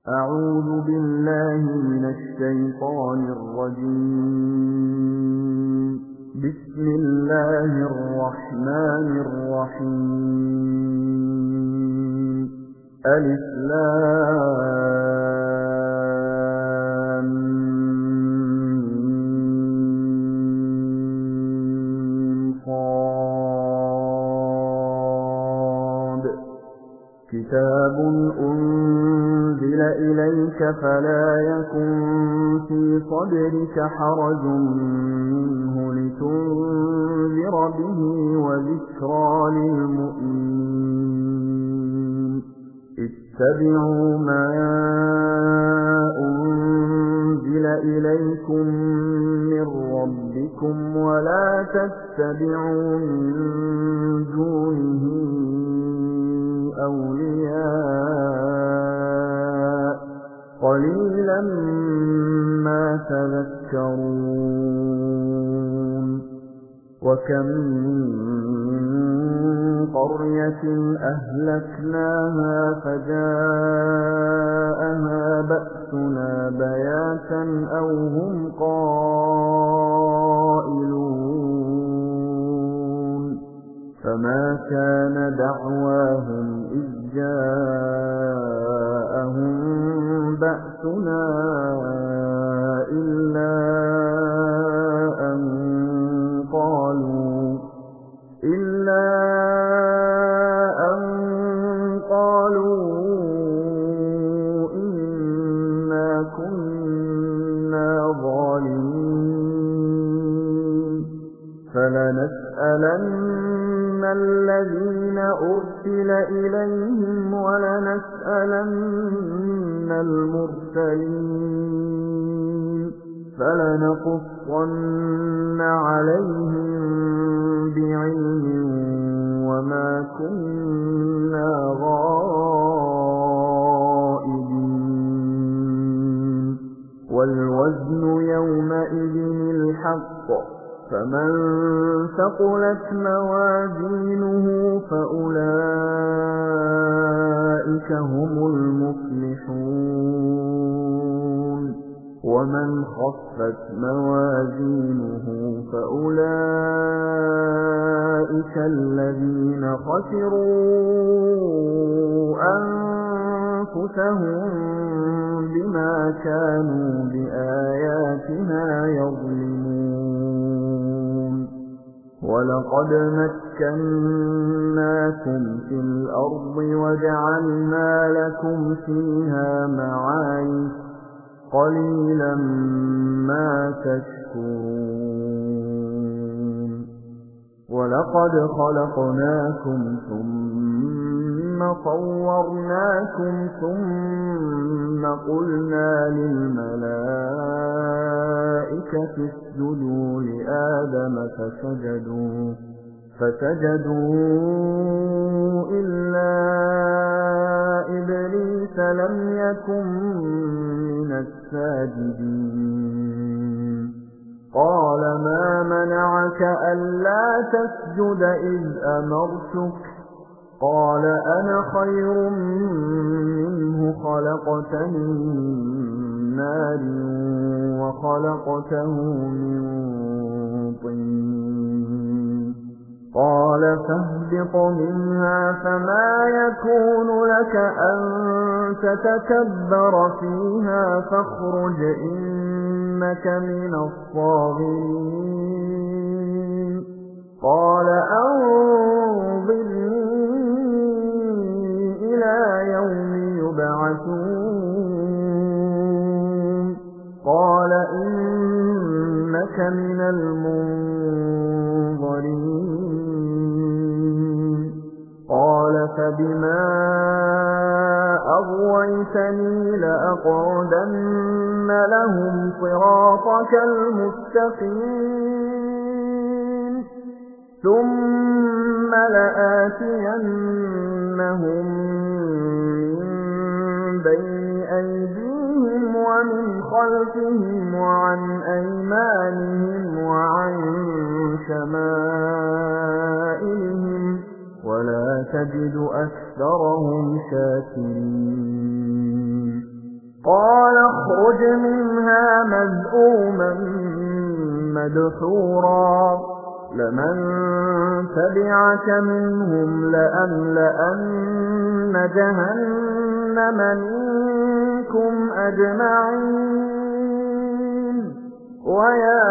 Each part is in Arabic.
أعوذ بالله من الشيطان الرجيم. بسم الله الرحمن الرحيم. ألف لام ميم صاد. كتاب أنزل إليك فلا يكن في صدرك حرج منه لتنذر به وذكرى للمؤمنين. اتبعوا ما أنزل إليكم من ربكم ولا تتبعوا من دونه أولياء قليلا ما تذكرون. وكم من قرية أهلكناها فجاءها بأسنا بياتا أو هم قائلون. فما كان دعواهم إذ جاءهم بأسنا إلا أن قالوا إنا كنا ظالمين. فلنسألن الذين أرسل إليهم ولنسألن المرسلين. فلنقصن عليهم بعلم وما كنا غائبين. والوزن يومئذ الحق، فمن ثقلت موازينه فأولئك هم المفلحون. ومن خفت موازينه فأولئك الذين خسروا أنفسهم بما كانوا بآياتنا يظلمون. ولقد مكناكم في الأرض وجعلنا لكم فيها معايش قليلا ما تشكرون. ولقد خلقناكم ثم صورناكم ثم قلنا للملائكة اسجدوا لآدم فسجدوا إلا إبليس لم يكن من الساجدين. قال ما منعك ألا تسجد إذ أمرتك؟ قال أنا خير منه خلقتني من نار وخلقته من طين. قال فاهبط منها فما يكون لك أن تتكبر فيها فاخرج إنك من الصاغرين. قال أنظرني إلى يوم يبعثون. قال إنك من المنظرين. قال فبما أغويتني لأقعدن لهم صراطك المستقيم ثم لآتينهم من بين أيديهم ومن خلفهم وعن أيمانهم وعن شمائلهم ولا تجد أكثرهم شاكرين. قال اخرج منها مذءوما مدحورا لمن تبعك منهم لأملأن جهنم منكم أجمعين ويا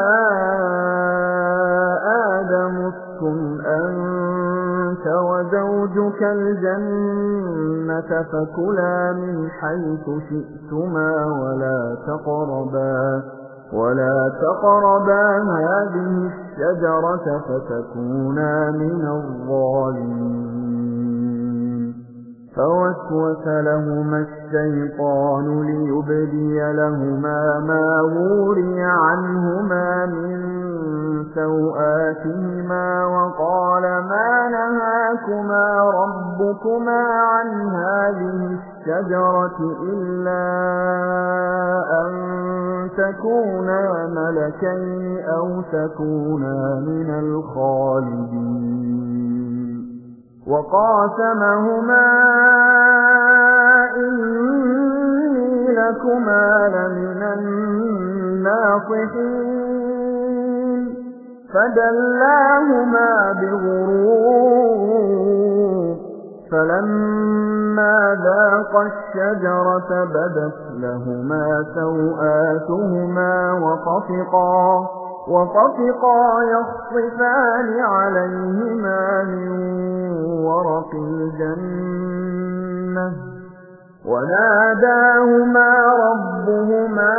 آدم اسكن أنت وزوجك الجنة فكلا من حيث شئتما ولا تقربا هذه الشجرة فتكونا من الظالمين فوسوس لهما الشيطان ليبدي لهما ما وري عنهما من سوآتهما وقال ما نهاكما ربكما عن هذه الشجرة إلا أن تكونا ملكين أو تكونا من الخالدين وقاسمهما إني لكما لمن الناصحين فدلاهما بغرور فلما ذاقا الشجرة بدت لهما سوآتهما وطفقا يخصفان عليهما من ورق الجنة وناداهما ربهما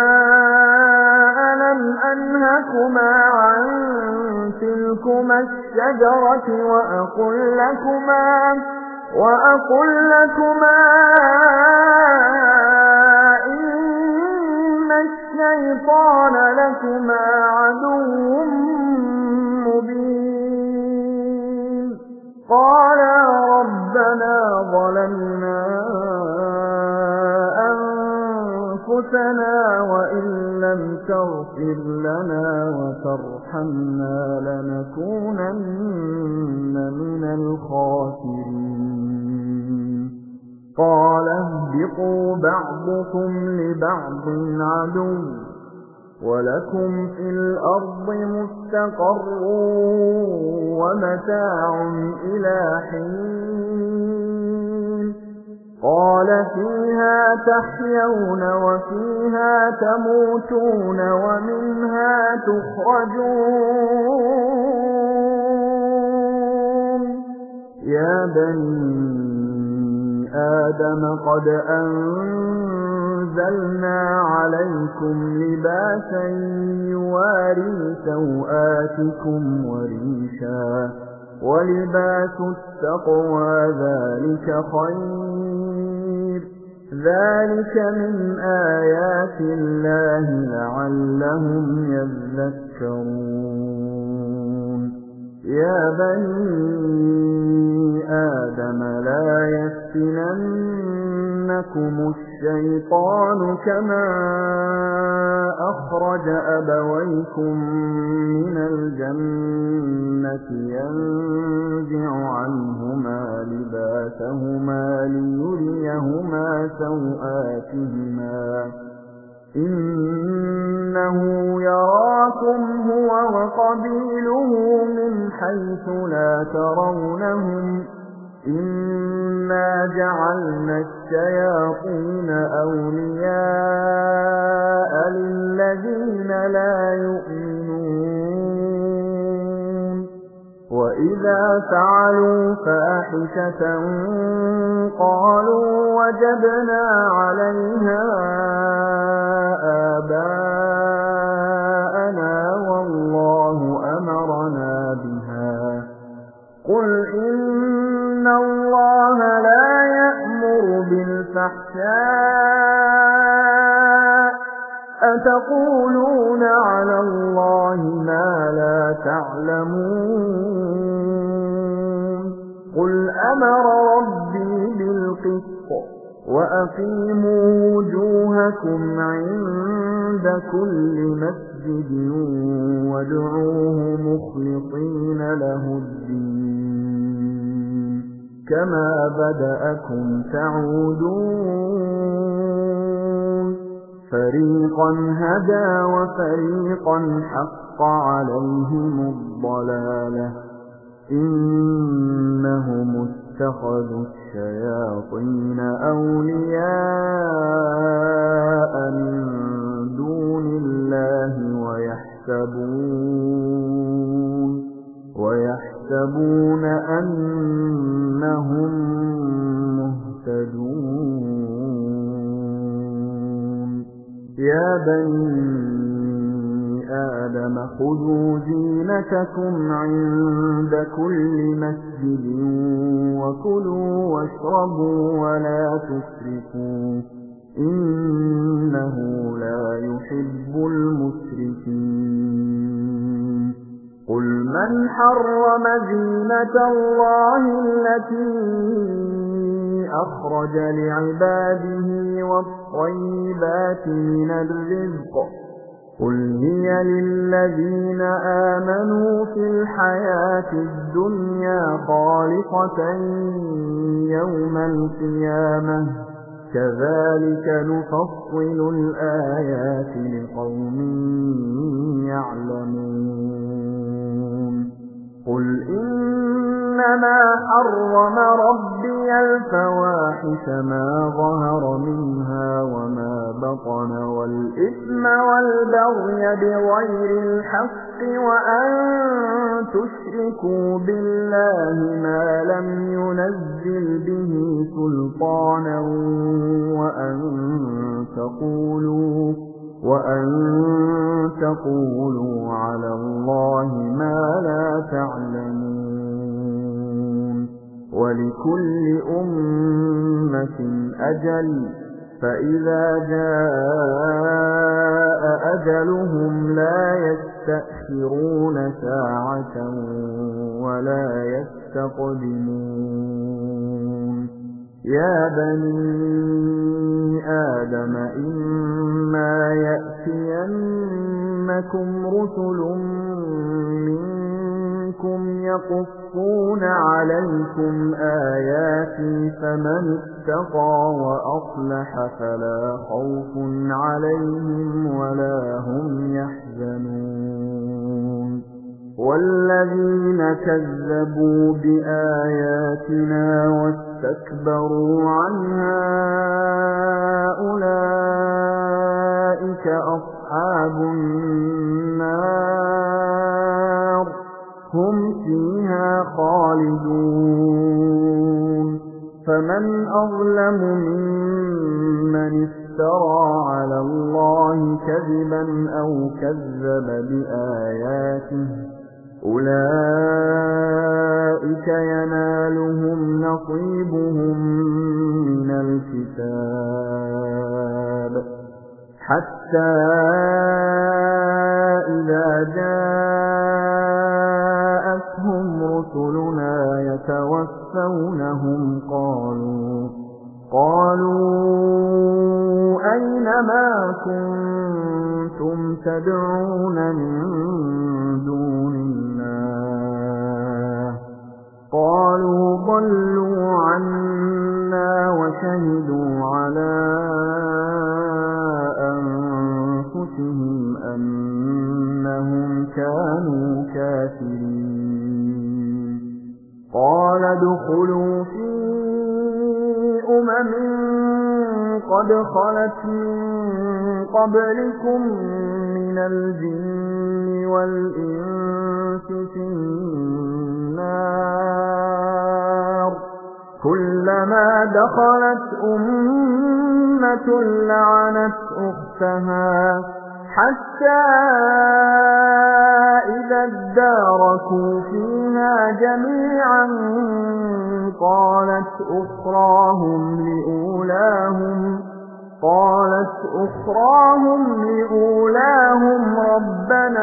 ألم أنهكما عن تلكما الشجرة وأقل لكما إن الشيطان لكما عدو مبين قالا ربنا ظلمنا أنفسنا وإن لم تغفر لنا وترحمنا لنكونن من الخاسرين قال اهبطوا بعضكم لبعض عدو ولكم في الأرض مستقر ومتاع إلى حين قال فيها تحيون وفيها تموتون ومنها تخرجون يا بني آدم قد أنزلنا عليكم لباسا يواري سوآتكم وريشا ولباس التقوى ذلك خير ذلك من آيات الله لعلهم يذكرون يا بني آدم لا يفتننكم الشيطان كما أخرج أبويكم من الجنة ينزع عنهما لباسهما ليريهما سوآتهما إنه يراكم هو وقبيله من حيث لا ترونهم إنا جعلنا الشياطين أولياء للذين لا يؤمنون وإذا فعلوا فاحشة قالوا وجدنا عليها آباءنا والله أمرنا بها قل إن الله لا يأمر بالفحشاء أتقولون على الله ما لا تعلمون قل أمر ربي بالقسط وأقيموا وجوهكم عند كل مسجد وادعوه مخلصين له الدين كما بدأكم تعودون فريقا هدى وفريقا حق عليهم الضلالة إنهم اتخذوا الشياطين أولياء من دون الله ويحسبون أنهم مهتدون يا بني آدم خذوا زينتكم عند كل مسجد وكلوا واشربوا ولا تسرفوا إنه لا يحب المسرفين قل من حرم زينة الله التي أخرج لعباده والطيبات من الرزق قل هي للذين آمنوا في الحياة الدنيا خالصة يوم القيامة كذلك نفصل الآيات لقوم يعلمون قل إنما حرم ربي الفواحش ما ظهر منها وما بطن والإثم والبغي بغير الحق وأن تشركوا بالله ما لم ينزل به سلطانا وأن تقولوا على الله ما لا تعلمون ولكل أمة أجل فإذا جاء أجلهم لا يستأخرون ساعة ولا يستقدمون يا بني آدم إما يأتينكم رسل منكم يقصون عليكم آياتي فمن اتقى وأصلح فلا خوف عليهم ولا هم يحزنون والذين كذبوا بآياتنا واستكبروا عنها أولئك أصحاب النار هم فيها خالدون فمن أظلم ممن افترى على الله كذبا أو كذب بآياته أولئك ينالهم نصيبهم من الكتاب حتى إذا جاءتهم رسلنا يتوفونهم قالوا أين ما كنتم تدعون من دون الله قالوا ضلوا عنا وشهدوا على أنفسهم أنهم كانوا كافرين قال ادخلوا في قد خلت من قبلكم من الجن والإنس في النار كلما دخلت أمة لعنت أختها حتى إذا اداركوا فيها جميعا قالت أخراهم لأولاهم ربنا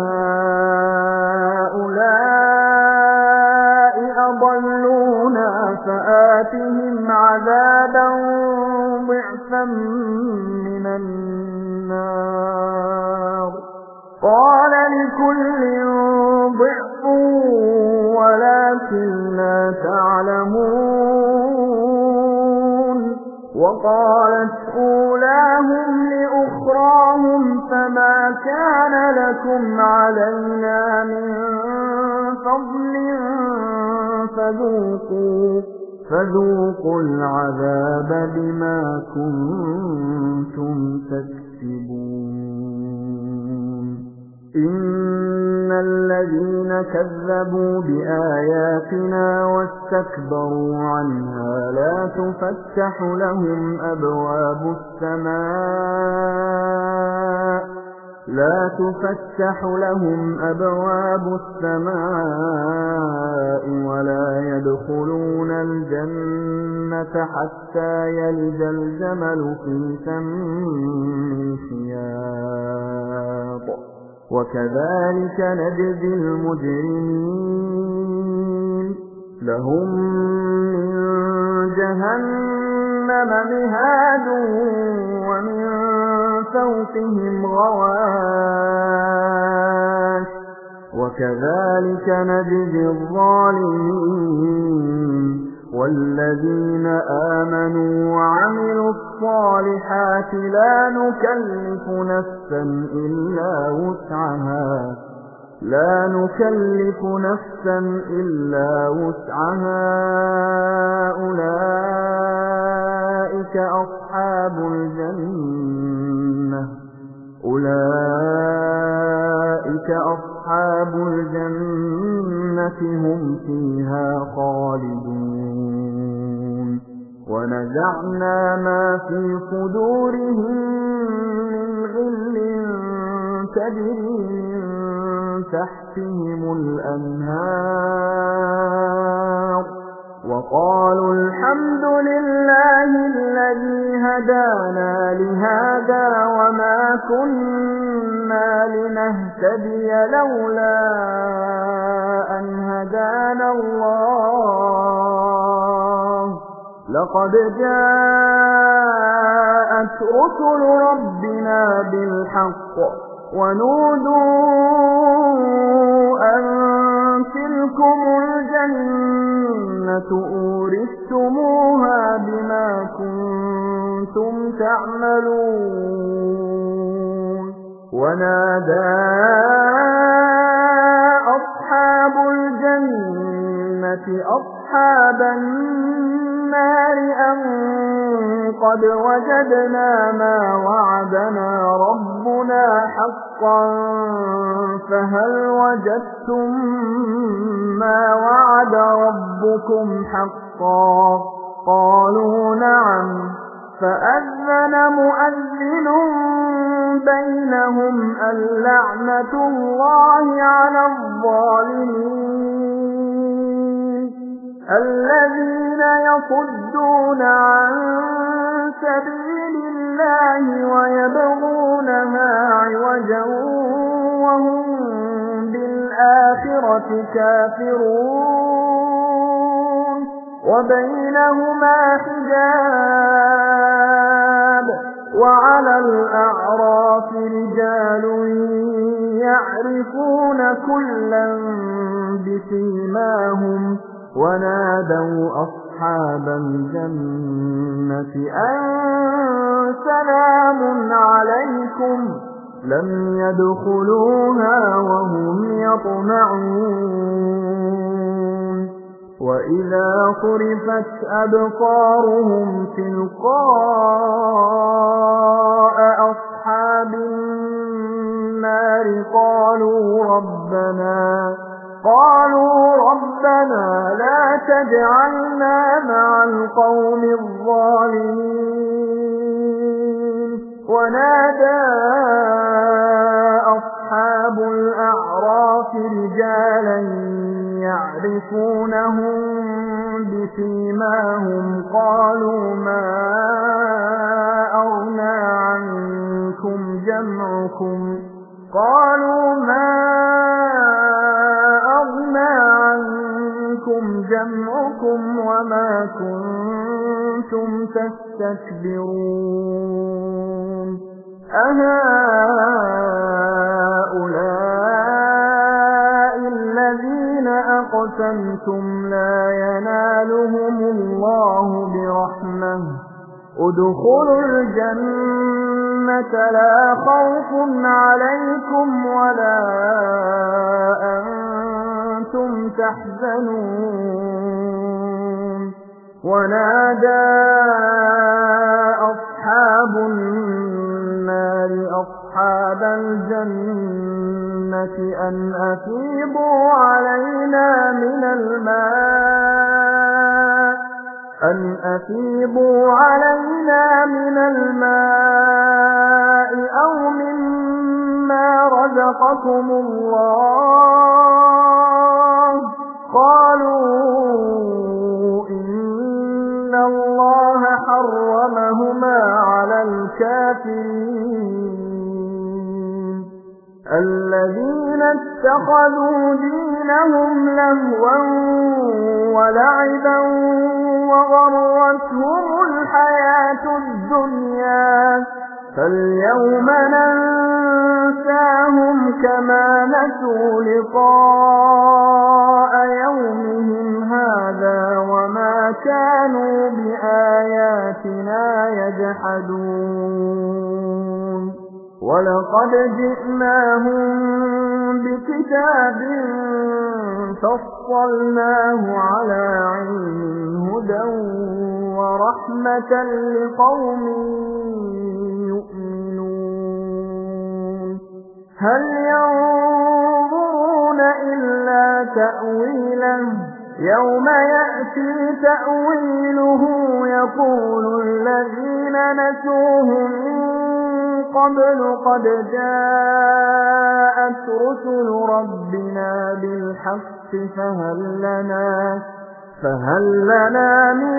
هؤلاء أضلونا فآتهم عذابا ضعفا من النار قال لكل ضعف ولكن لا تعلمون وقالت أولاهم لأخراهم فما كان لكم علينا من فضل فذوقوا العذاب بما كنتم تكسبون إن الذين كذبوا بآياتنا واستكبروا عنها لا تفتح لهم أبواب السماء ولا يدخلون الجنة حتى يلج الجمل في سم الخياط وكذلك نجزي المجرمين لهم من جهنم مهاد ومن فوقهم غواش وكذلك نجزي الظالمين والذين آمنوا وعملوا الصالحات لا نكلف نفسا إلا وسعها أولئك أصحاب الجنة هم فيها خالدون ونزعنا ما في صدورهم من غل تجري من تحتهم الأنهار وقالوا الحمد لله الذي هدانا لهذا وما كنا لنهتدي لولا أن هدانا الله لقد جاءت رسل ربنا بالحق ونودوا أن تلكم الجنة أورثتموها بما كنتم تعملون ونادى أصحاب الجنة أصحاب النار أن قد وجدنا ما وعدنا ربنا حقا فهل وجدتم ما وعد ربكم حقا قالوا نعم فأذن مؤذن بينهم اللعنة الله على الظالمين الذين يصدون عن سبيل الله ويبغونها عوجا وهم بالآخرة كافرون وبينهما حجاب وعلى الأعراف رجال يعرفون كلا بسيماهم ونادوا أصحاب الجنة أن سلام عليكم لم يدخلوها وهم يطمعون وإذا صرفت أبصارهم تلقاء أصحاب النار قالوا ربنا لا تجعلنا مع القوم الظالمين ونادى أصحاب الأعراف رجالا يعرفونهم بسيماهم قالوا ما أغنى عنكم جمعكم وما كنتم تستكبرون أهؤلاء الذين أقسمتم لا ينالهم الله برحمة ادخلوا الجنة لا خوف عليكم ولا أنتم تحزنون ونادى أصحاب النار أصحاب الجنة أن أفيضوا علينا من الماء أو مما رزقكم الله قالوا إن الله حرمهما على الكافرين الذين اتخذوا دينهم لهوا ولعبا وغرتهم الحياة الدنيا فاليوم ننساهم كما نسوا لقاء يومهم هذا وما كانوا بآياتنا يجحدون ولقد جئناهم بكتاب فصلناه على علم هدى ورحمة لقوم يؤمنون هل ينظرون إلا تأويله يوم يأتي تأويله يقول الذين نسوه من قبل قد جاءت رسل ربنا بالحق فهل لنا من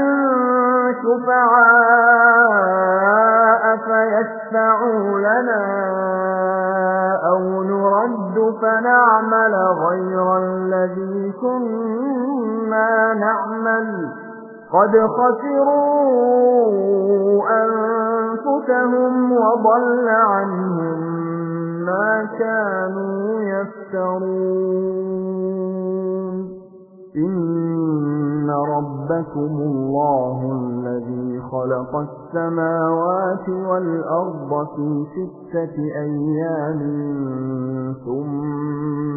شفعاء فيشفعوا لنا أو نرد فنعمل غير الذي كنا نعمل قد خسروا أنفسهم وضل عنهم ما كانوا يفترون إن ربكم الله الذي خلق السماوات والأرض في 6 أيام ثم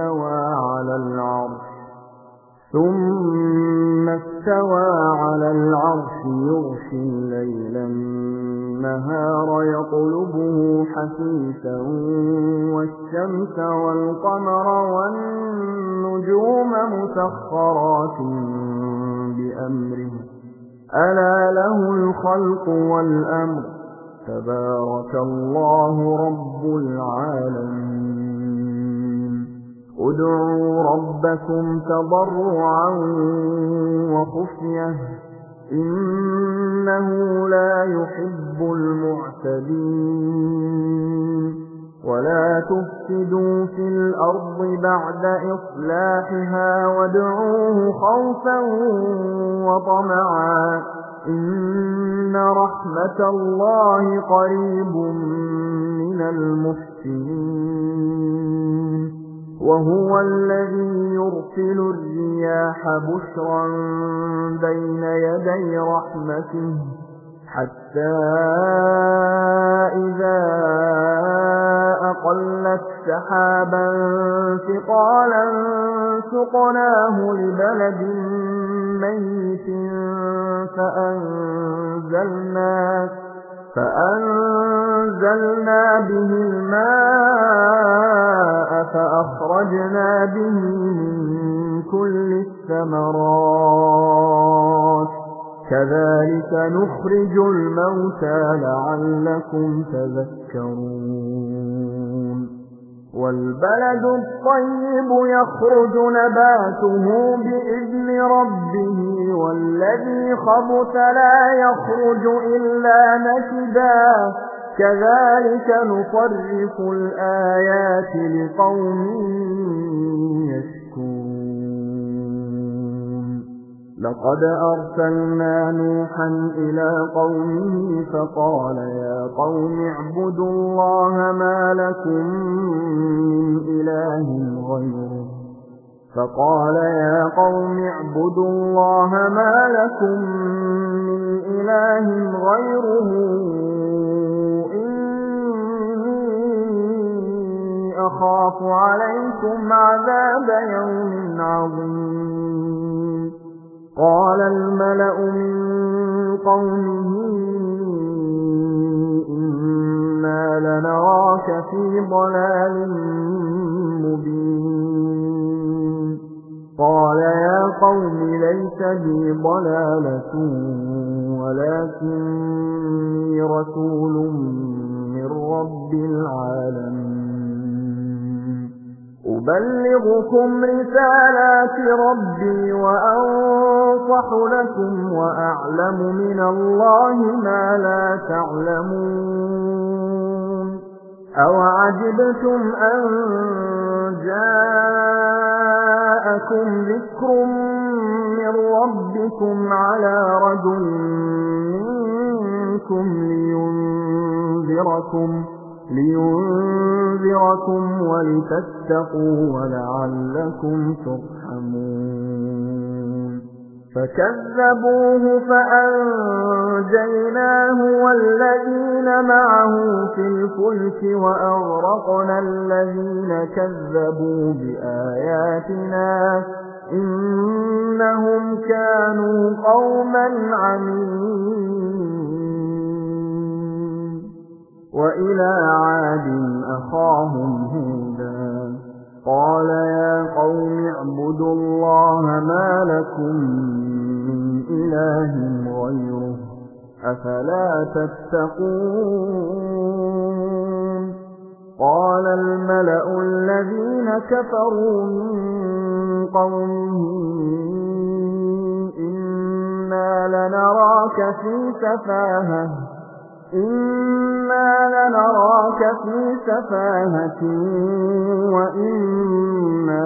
استوى على العرش يغشي الليل النهار يطلبه حثيثا والشمس والقمر والنجوم مسخرات بأمره ألا له الخلق والأمر تبارك الله رب العالمين ادعوا ربكم تضرعا وخفية إنه لا يحب المعتدين ولا تفسدوا في الأرض بعد إصلاحها وادعوه خوفا وطمعا إن رحمة الله قريب من المحسنين وهو الذي يرسل الرياح بشرا بين يدي رحمته حتى إذا أقلت سحابا ثقالا سقناه لبلد ميت فأنزلنا به الماء فأخرجنا به من كل الثمرات كذلك نخرج الموتى لعلكم تذكرون والبلد الطيب يخرج نباته بإذن ربه والذي خبث لا يخرج إلا نكدا كذلك نصرف الآيات لقوم يشكرون لقد أرسلنا نوحا إلى قومه فقال يا قوم اعبدوا الله ما لكم من إله غيره فقال يا قوم اعبدوا الله ما لكم من إله غيره إني أخاف عليكم عذاب يوم عظيم قال الملأ من قومه إنا لنراك في ضلال مبين قال يا قوم ليس بي ضلالة ولكني رسول من رب العالمين أبلغكم رسالات ربي وأنصح لكم وأعلم من الله ما لا تعلمون أوعجبتم أن جاءكم ذكر من ربكم على رجل منكم لينذركم ولتتقوا ولعلكم ترحمون فكذبوه فأنجيناه والذين معه في الفلك وأغرقنا الذين كذبوا بآياتنا إنهم كانوا قوما عمين وإلى عاد أخاهم هودا قال يا قوم اعبدوا الله ما لكم من إله غيره أفلا تتقون قال الملأ الذين كفروا من قومه إنا لنراك في سفاهة وإنا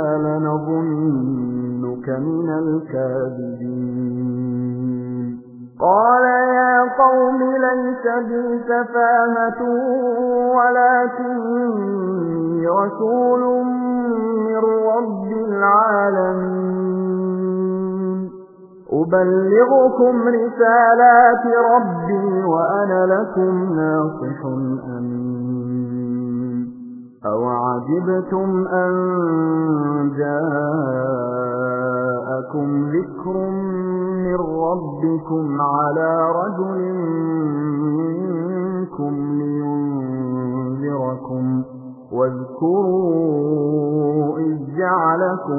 لنظنك من الكاذبين قال يا قوم ليس بي سفاهة ولكني رسول من رب العالمين أبلغكم رسالات ربي وأنا لكم ناصح أمين أوعجبتم أن جاءكم ذكر من ربكم على رجل منكم لينذركم واذكروا إذ جعلكم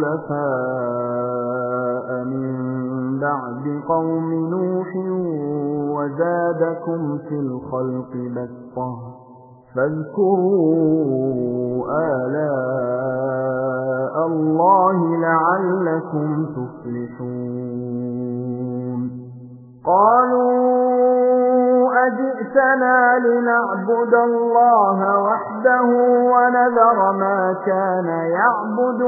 خلفاء من بعد قوم نوح وزادكم في الخلق بسطة فاذكروا آلاء الله لعلكم تفلحون قالوا أجئتنا لنعبد الله وحده ونذر ما كان يعبد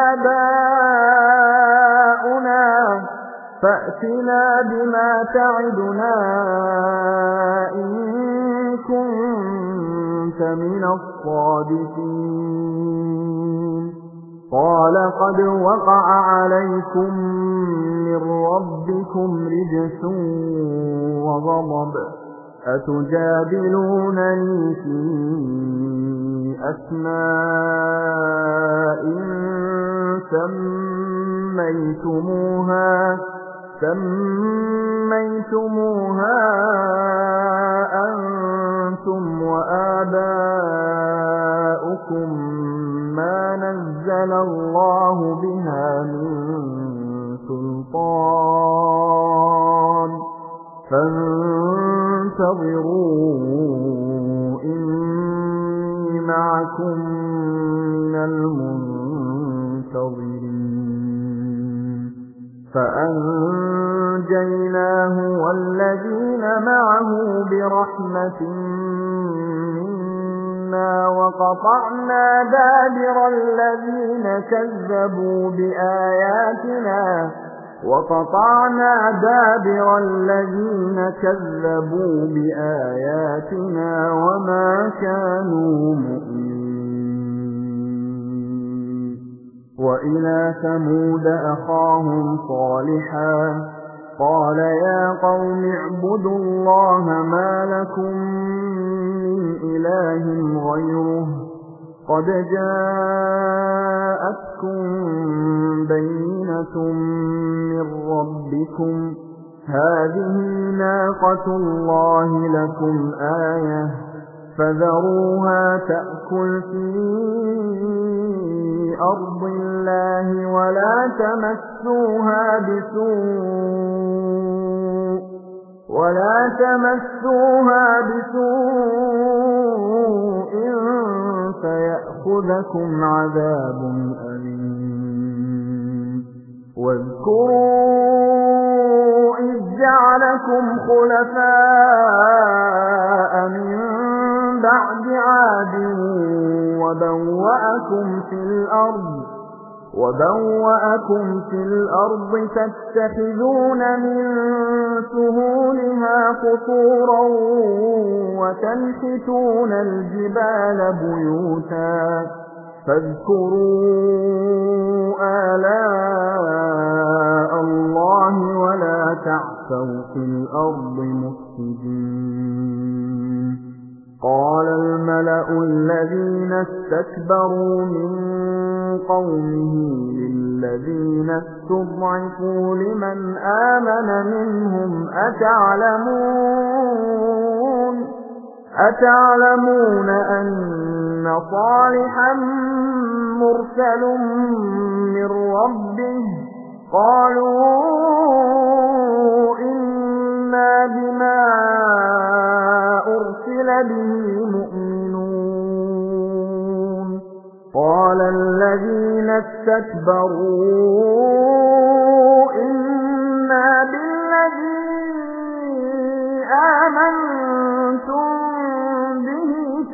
آباؤنا فأتنا بما تعدنا إن كنت من الصادقين قال قد وقع عليكم من ربكم رجس وغضب أتجادلونني في أسماء سميتموها أنتم وآباؤكم ما نزل الله بها من سلطان فانتظروا إني معكم من المنتظرين فأنجيناه والذين معه برحمة منا وقطعنا دابر الذين كذبوا بآياتنا وما كانوا مؤمنين وإلى ثمود أخاهم صالحا قال يا قوم اعبدوا الله ما لكم من إله غيره قد جاءتكم بينة من ربكم هذه ناقة الله لكم آية فذروها تأكل في أرض الله ولا تمسوها بسوء فيأخذكم عذاب أليم واذكروا إذ جعلكم خلفاء من بعد عاد وبوأكم في الأرض تتخذون من سهولها قصورا وتنحتون الجبال بيوتا فاذكروا آلاء الله ولا تعثوا في الأرض مفسدين قال الملأ الذين استكبروا من قومه للذين استضعفوا لمن آمن منهم أتعلمون أن صالحا مرسل من ربه قالوا إنا بما أرسل به مؤمنون قال الذين استكبروا إنا بالذي آمنتم به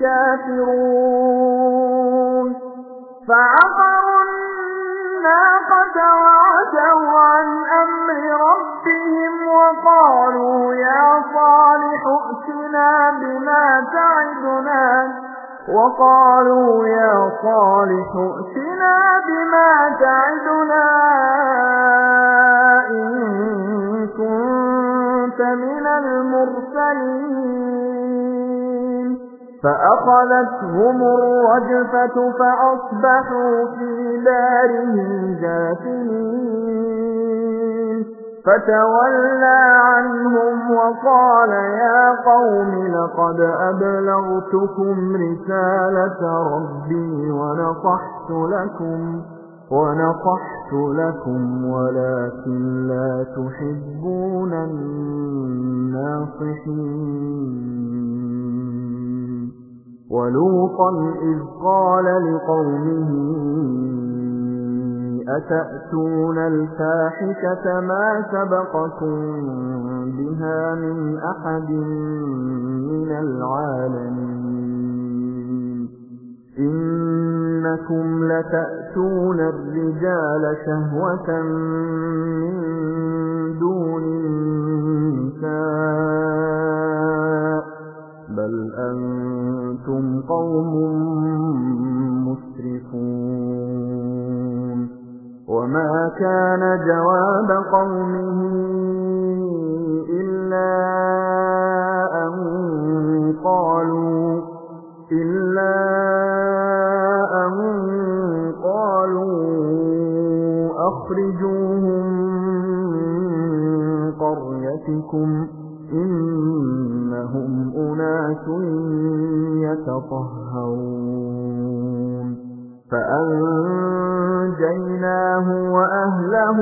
كافرون فعقروا الناقة وعتوا عن أمر ربهم وقالوا يا صالح ائتنا بما تعدنا إن كنت من المرسلين فأخذتهم الرجفة فأصبحوا في دارهم جاثمين فتولى عنهم وقال يا قوم لقد أبلغتكم رسالة ربي ونصحت لكم ولكن لا تحبون الناصحين ولوطا إذ قال لقومه أتأتون الفاحشة ما سبقكم بها من أحد من العالمين إنكم لتأتون الرجال شهوة من دون النساء بل أنتم قوم مسرفون وما كان جواب قومه إلا أن قالوا أخرجوهم من قريتكم إنهم أناس يتطهرون فأنجيناه وأهله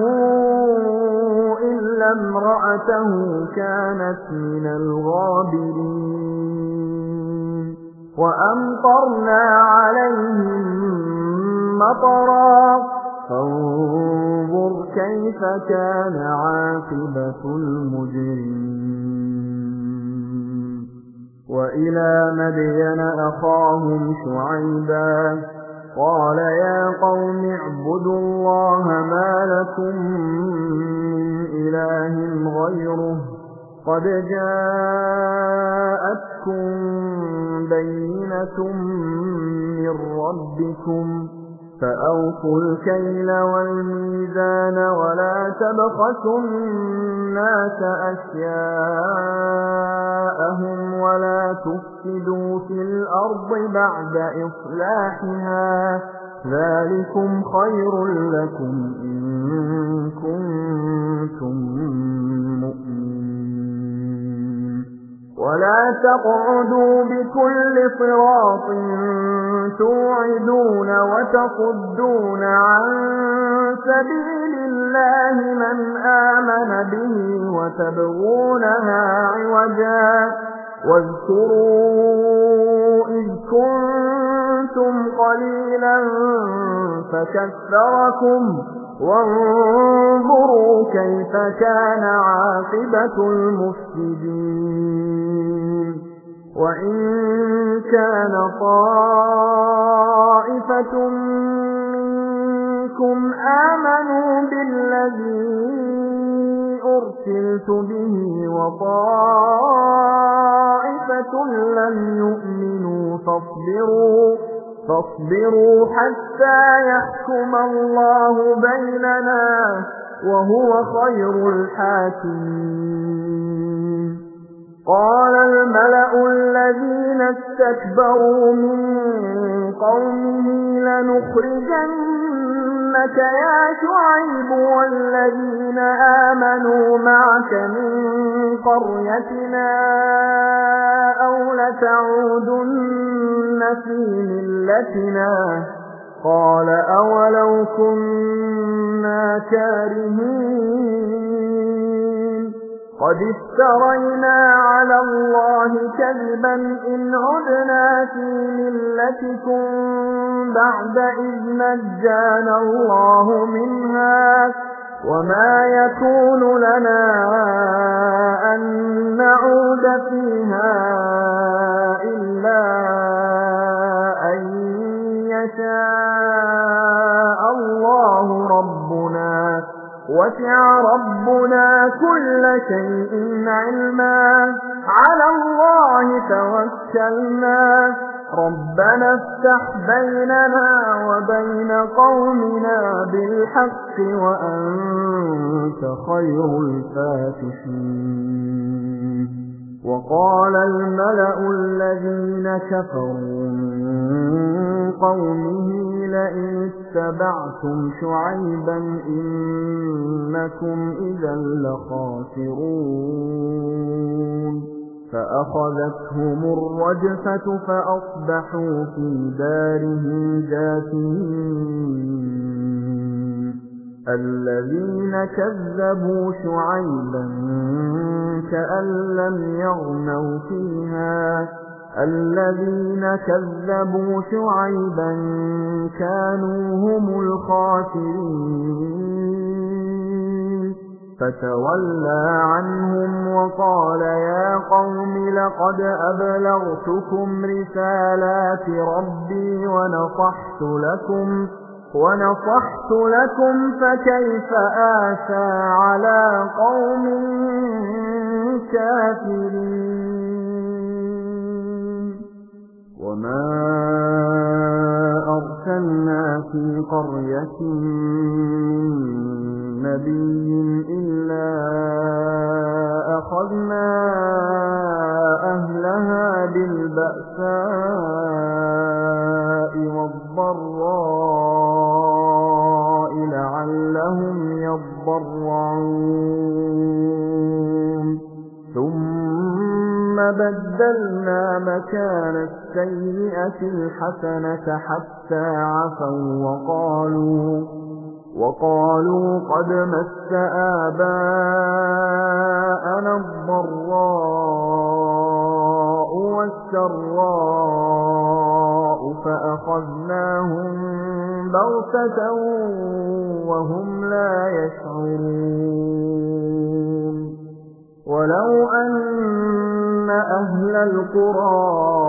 إلا امرأته كانت من الغابرين وأمطرنا عليهم مطرا فانظر كيف كان عاقبة المجرمين وإلى مدين أخاهم شعيبا قال يا قوم اعبدوا الله ما لكم من إله غيره قد جاءتكم بينة من ربكم فأوفوا الكيل والميزان ولا تبخسوا الناس أشياءهم ولا تفسدوا في الأرض بعد إصلاحها ذلكم خير لكم إن كنتم مؤمنين ولا تقعدوا بكل صراط توعدون وتصدون عن سبيل الله من آمن به وتبغونها عوجا واذكروا إذ كنتم قليلا فكثركم وانظروا كيف كان عاقبة المفسدين وإن كان طائفة منكم آمنوا بالذي أرسلت به وطائفة لم يؤمنوا فاصبروا حتى يحكم الله بيننا وهو خير الحاكمين قال الملأ الذين استكبروا من قومه لنخرجنك يا شعيب والذين آمنوا معك من قريتنا أو لتعودن في ملتنا قال أولو كنا كارهين قد افترينا على الله كذبا إن عدنا في ملتكم بعد إذ نجانا الله منها وما يكون لنا أن نعود فيها إلا أن يشاء الله ربنا وسع ربنا كل شيء علما على الله توكلنا ربنا افتح بيننا وبين قومنا بالحق وأنت خير الفاتحين وقال الملأ الذين كفروا من قومه لئن اتبعتم شعيبا إنكم إذا لخاسرون فأخذتهم الرجفة فأصبحوا في دارهم جاثمين الذين كذبوا شعيبا كأن لم يغنوا فيها الذين كذبوا شعيبا كانوا هم الخاسرين فتولى عنهم وقال يا قوم لقد أبلغتكم رسالات ربي ونصحت لكم فكيف آسى على قوم كافرين وما أرسلنا في قرية من نبي إلا أخذنا أهلها بالبأساء والضراء لعلهم يضرعون ثم بدلنا مكان السيئة الحسنة حتى عفوا وقالوا قد مس آباءنا الضراء والسراء فأخذناهم بغتة وهم لا يشعرون ولو أن أهل القرى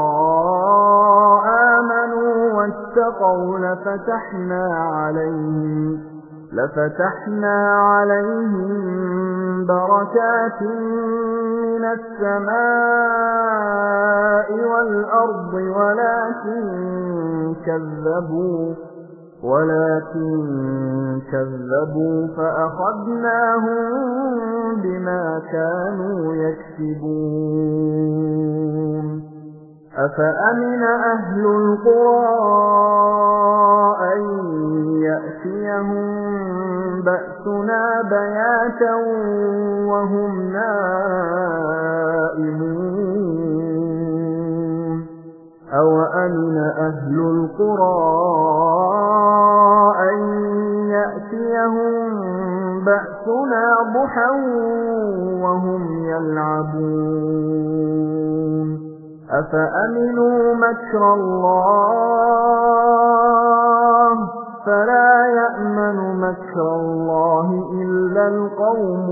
آمنوا واتقوا لفتحنا عليهم بركات من السماء والأرض ولكن كذبوا فأخذناهم بما كانوا يكسبون أفأمن أهل القرى أن يأتيهم بأسنا بياتا وهم نائمون أوأمن أهل القرى أن يأتيهم بأسنا ضحى وهم يلعبون أفأمنوا مكر الله فلا يأمن مكر الله إلا القوم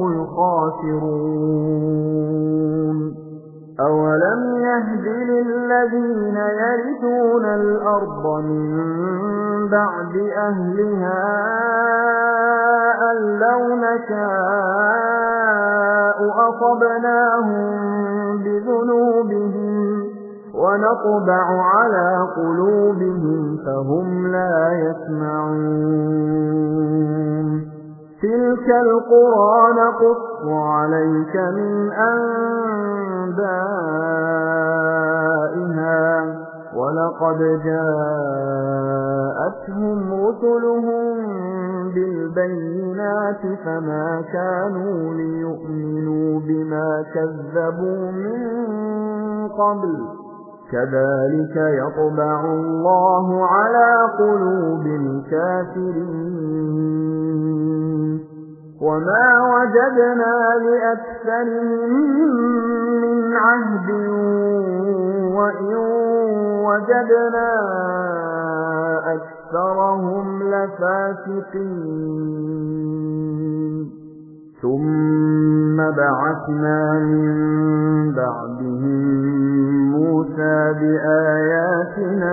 الخاسرون أولم يهد للذين يرثون الأرض من بعد أهلها أن لو نشاء أصبناهم بذنوبهم ونطبع على قلوبهم فهم لا يسمعون تلك القرى نقص عليك من أنبائها ولقد جاءتهم رسلهم بالبينات فما كانوا ليؤمنوا بما كذبوا من قبل كذلك يطبع الله على قلوب الكافرين وما وجدنا لأكثرهم من عهد وإن وجدنا أكثرهم لفاسقين ثم بعثنا من بعدهم موسى بآياتنا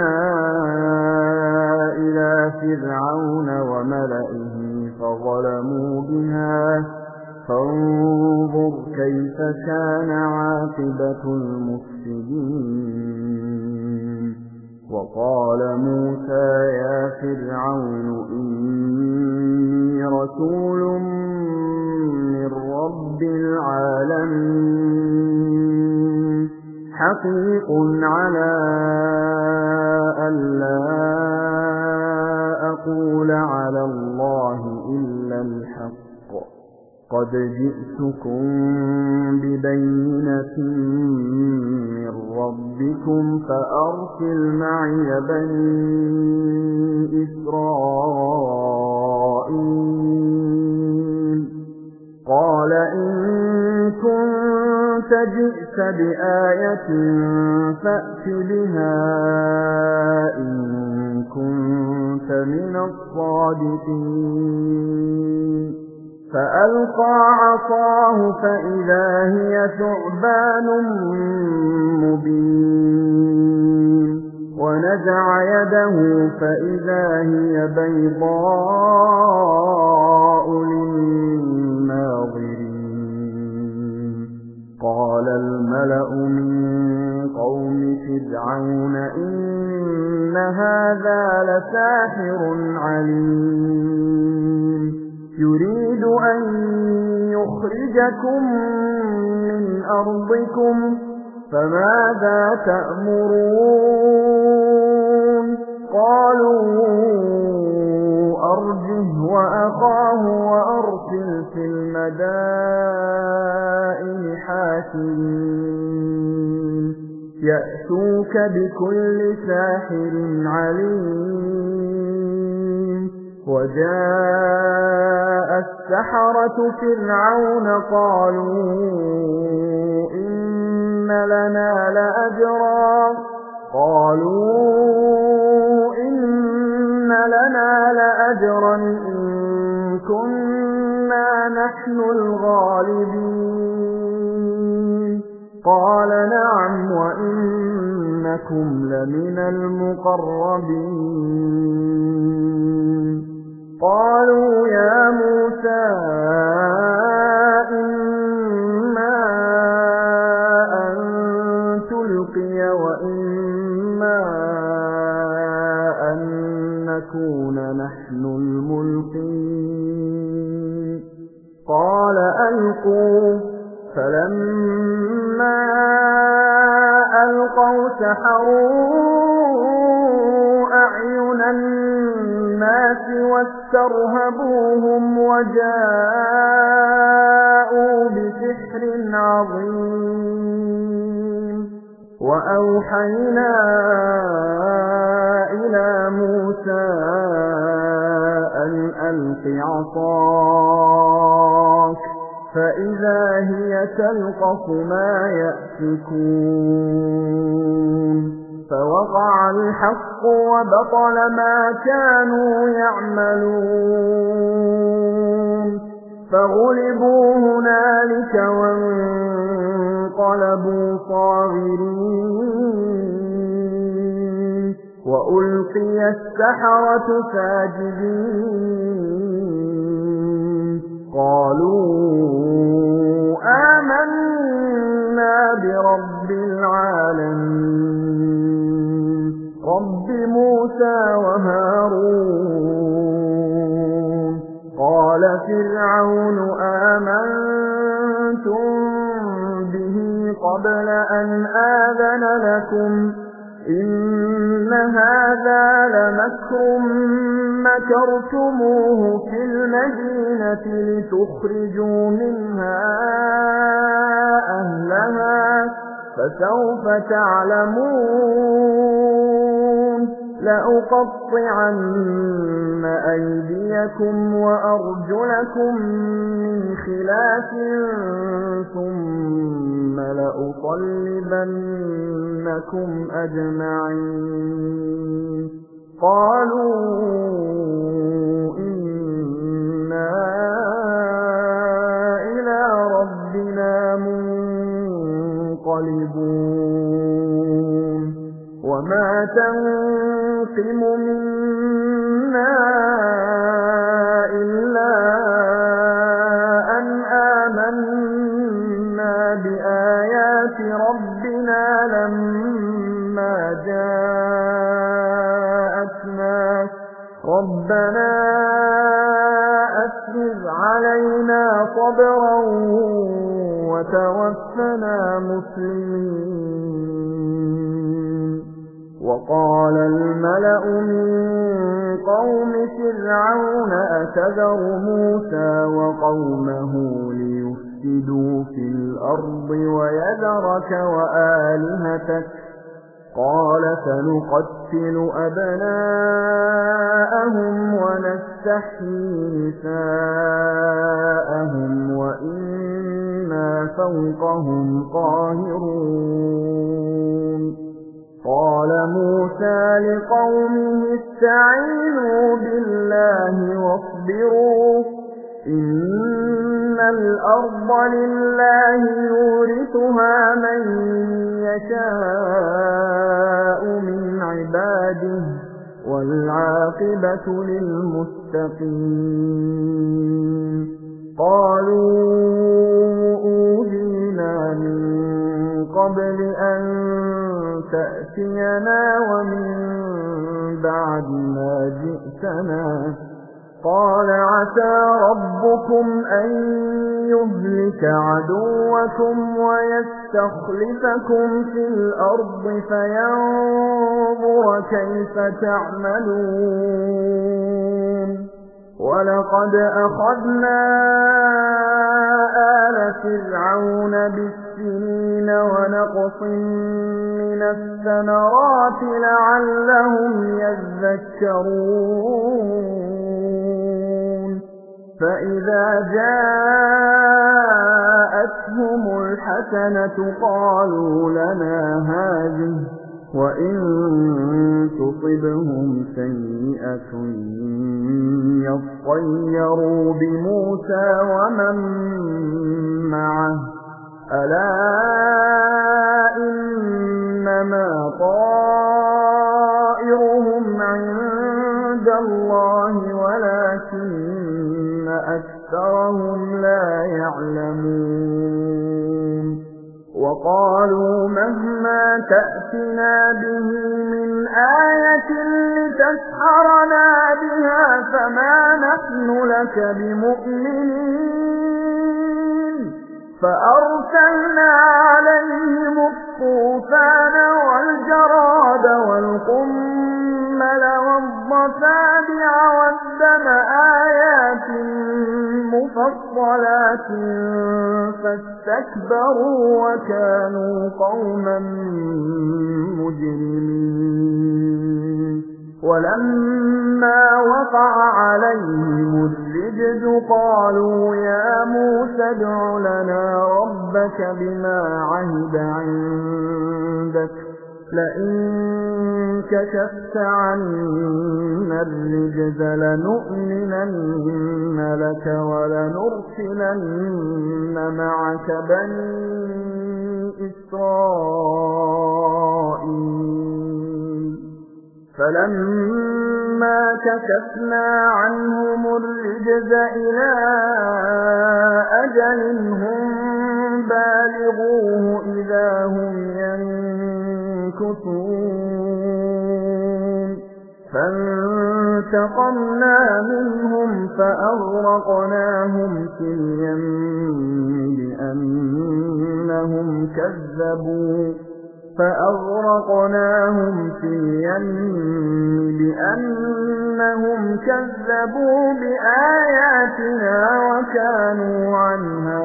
إلى فرعون وملئه فظلموا بها فانظر كيف كان عاقبة المفسدين وقال موسى يا فرعون إني رسول من رب العالمين حقيق على ألا أقول على الله إلا الحق قد جئتكم ببينة من ربكم فأرسل معي بني إسرائيل قال إن كنت جئت بآية فأت بها إن كنت من الصادقين فألقى عصاه فإذا هي ثعبان مبين ونزع يده فإذا هي بيضاء للناظرين قال الملأ من قوم فرعون إن هذا لساحر عليم يريد أن يخرجكم من أرضكم فماذا تأمرون قالوا أرجه وأخاه وأرسل في المدائن حاشرين يأتوك بكل ساحر عليم وجاء السحرة فرعون قالوا إن لنا لأجرا إن كنا نحن الغالبين قال نعم وإنكم لمن المقربين قالوا يا موسى إما أن تلقي وإما أن نكون نحن الملقين قال ألقوا فلما ألقوا سحروا أعين الناس واسترهبوهم وجاءوا بسحر عظيم وأوحينا إلى موسى أن ألق عصاك فإذا هي تلقف ما يأفكون فوقع الحق وبطل ما كانوا يعملون فغلبوا هنالك وانقلبوا صاغرين وألقي السحرة ساجدين قالوا آمنا برب العالمين رب موسى وهارون قال فرعون آمنتم به قبل أن آذن لكم إن هذا لمكر مكرتموه في المدينة لتخرجوا منها أهلها فسوف تعلمون لأقطعن أيديكم وأرجلكم من خلاف ثم لأصلبنكم أجمعين قالوا إنا إلى ربنا منقلبون وما تنقم منا إلا أن آمنا بآيات ربنا لما جاءتنا ربنا أفرغ علينا صبرا وتوفنا مسلمين وقال الملأ من قوم فرعون أتذر موسى وقومه ليفسدوا في الأرض ويذرك وآلهتك قال سنقتل أبناءهم ونستحيي نساءهم وإنا فوقهم قاهرون قال موسى لقومه استعينوا بالله واصبروا إن الأرض لله يورثها من يشاء من عباده والعاقبة للمتقين قالوا أوذينا من قبل أن تأتينا ومن بعد ما جئتنا قال عسى ربكم أن يهلك عدوكم ويستخلفكم في الأرض فينظر كيف تعملون ولقد أخذنا آل فرعون بالسنين ونقص من الثمرات لعلهم يذكرون فإذا جاءتهم الحسنة قالوا لنا هذه وإن تصبهم سيئة يطيروا بموسى ومن معه ألا إنما طائرهم عند الله ولكن أكثرهم لا يعلمون وقالوا مهما تأتنا به من آية لتسحرنا بها فما نحن لك بمؤمنين فأرسلنا عليهم الطوفان والجراد والقمل والضفادع والدم آيات مفصلات فاستكبروا وكانوا قوما مجرمين ولما وقع عليهم الرجز قالوا يا موسى ادع لنا ربك بما عهد عندك لئن كشفت عنا الرجز لنؤمنن لك ولنرسلن معك بني إسرائيل فلما كشفنا عنهم الرجز إلى أجل هم بالغوه إذا هم ينكثون فانتقمنا منهم فأغرقناهم في اليم بأنهم كذبوا بآياتنا وكانوا عنها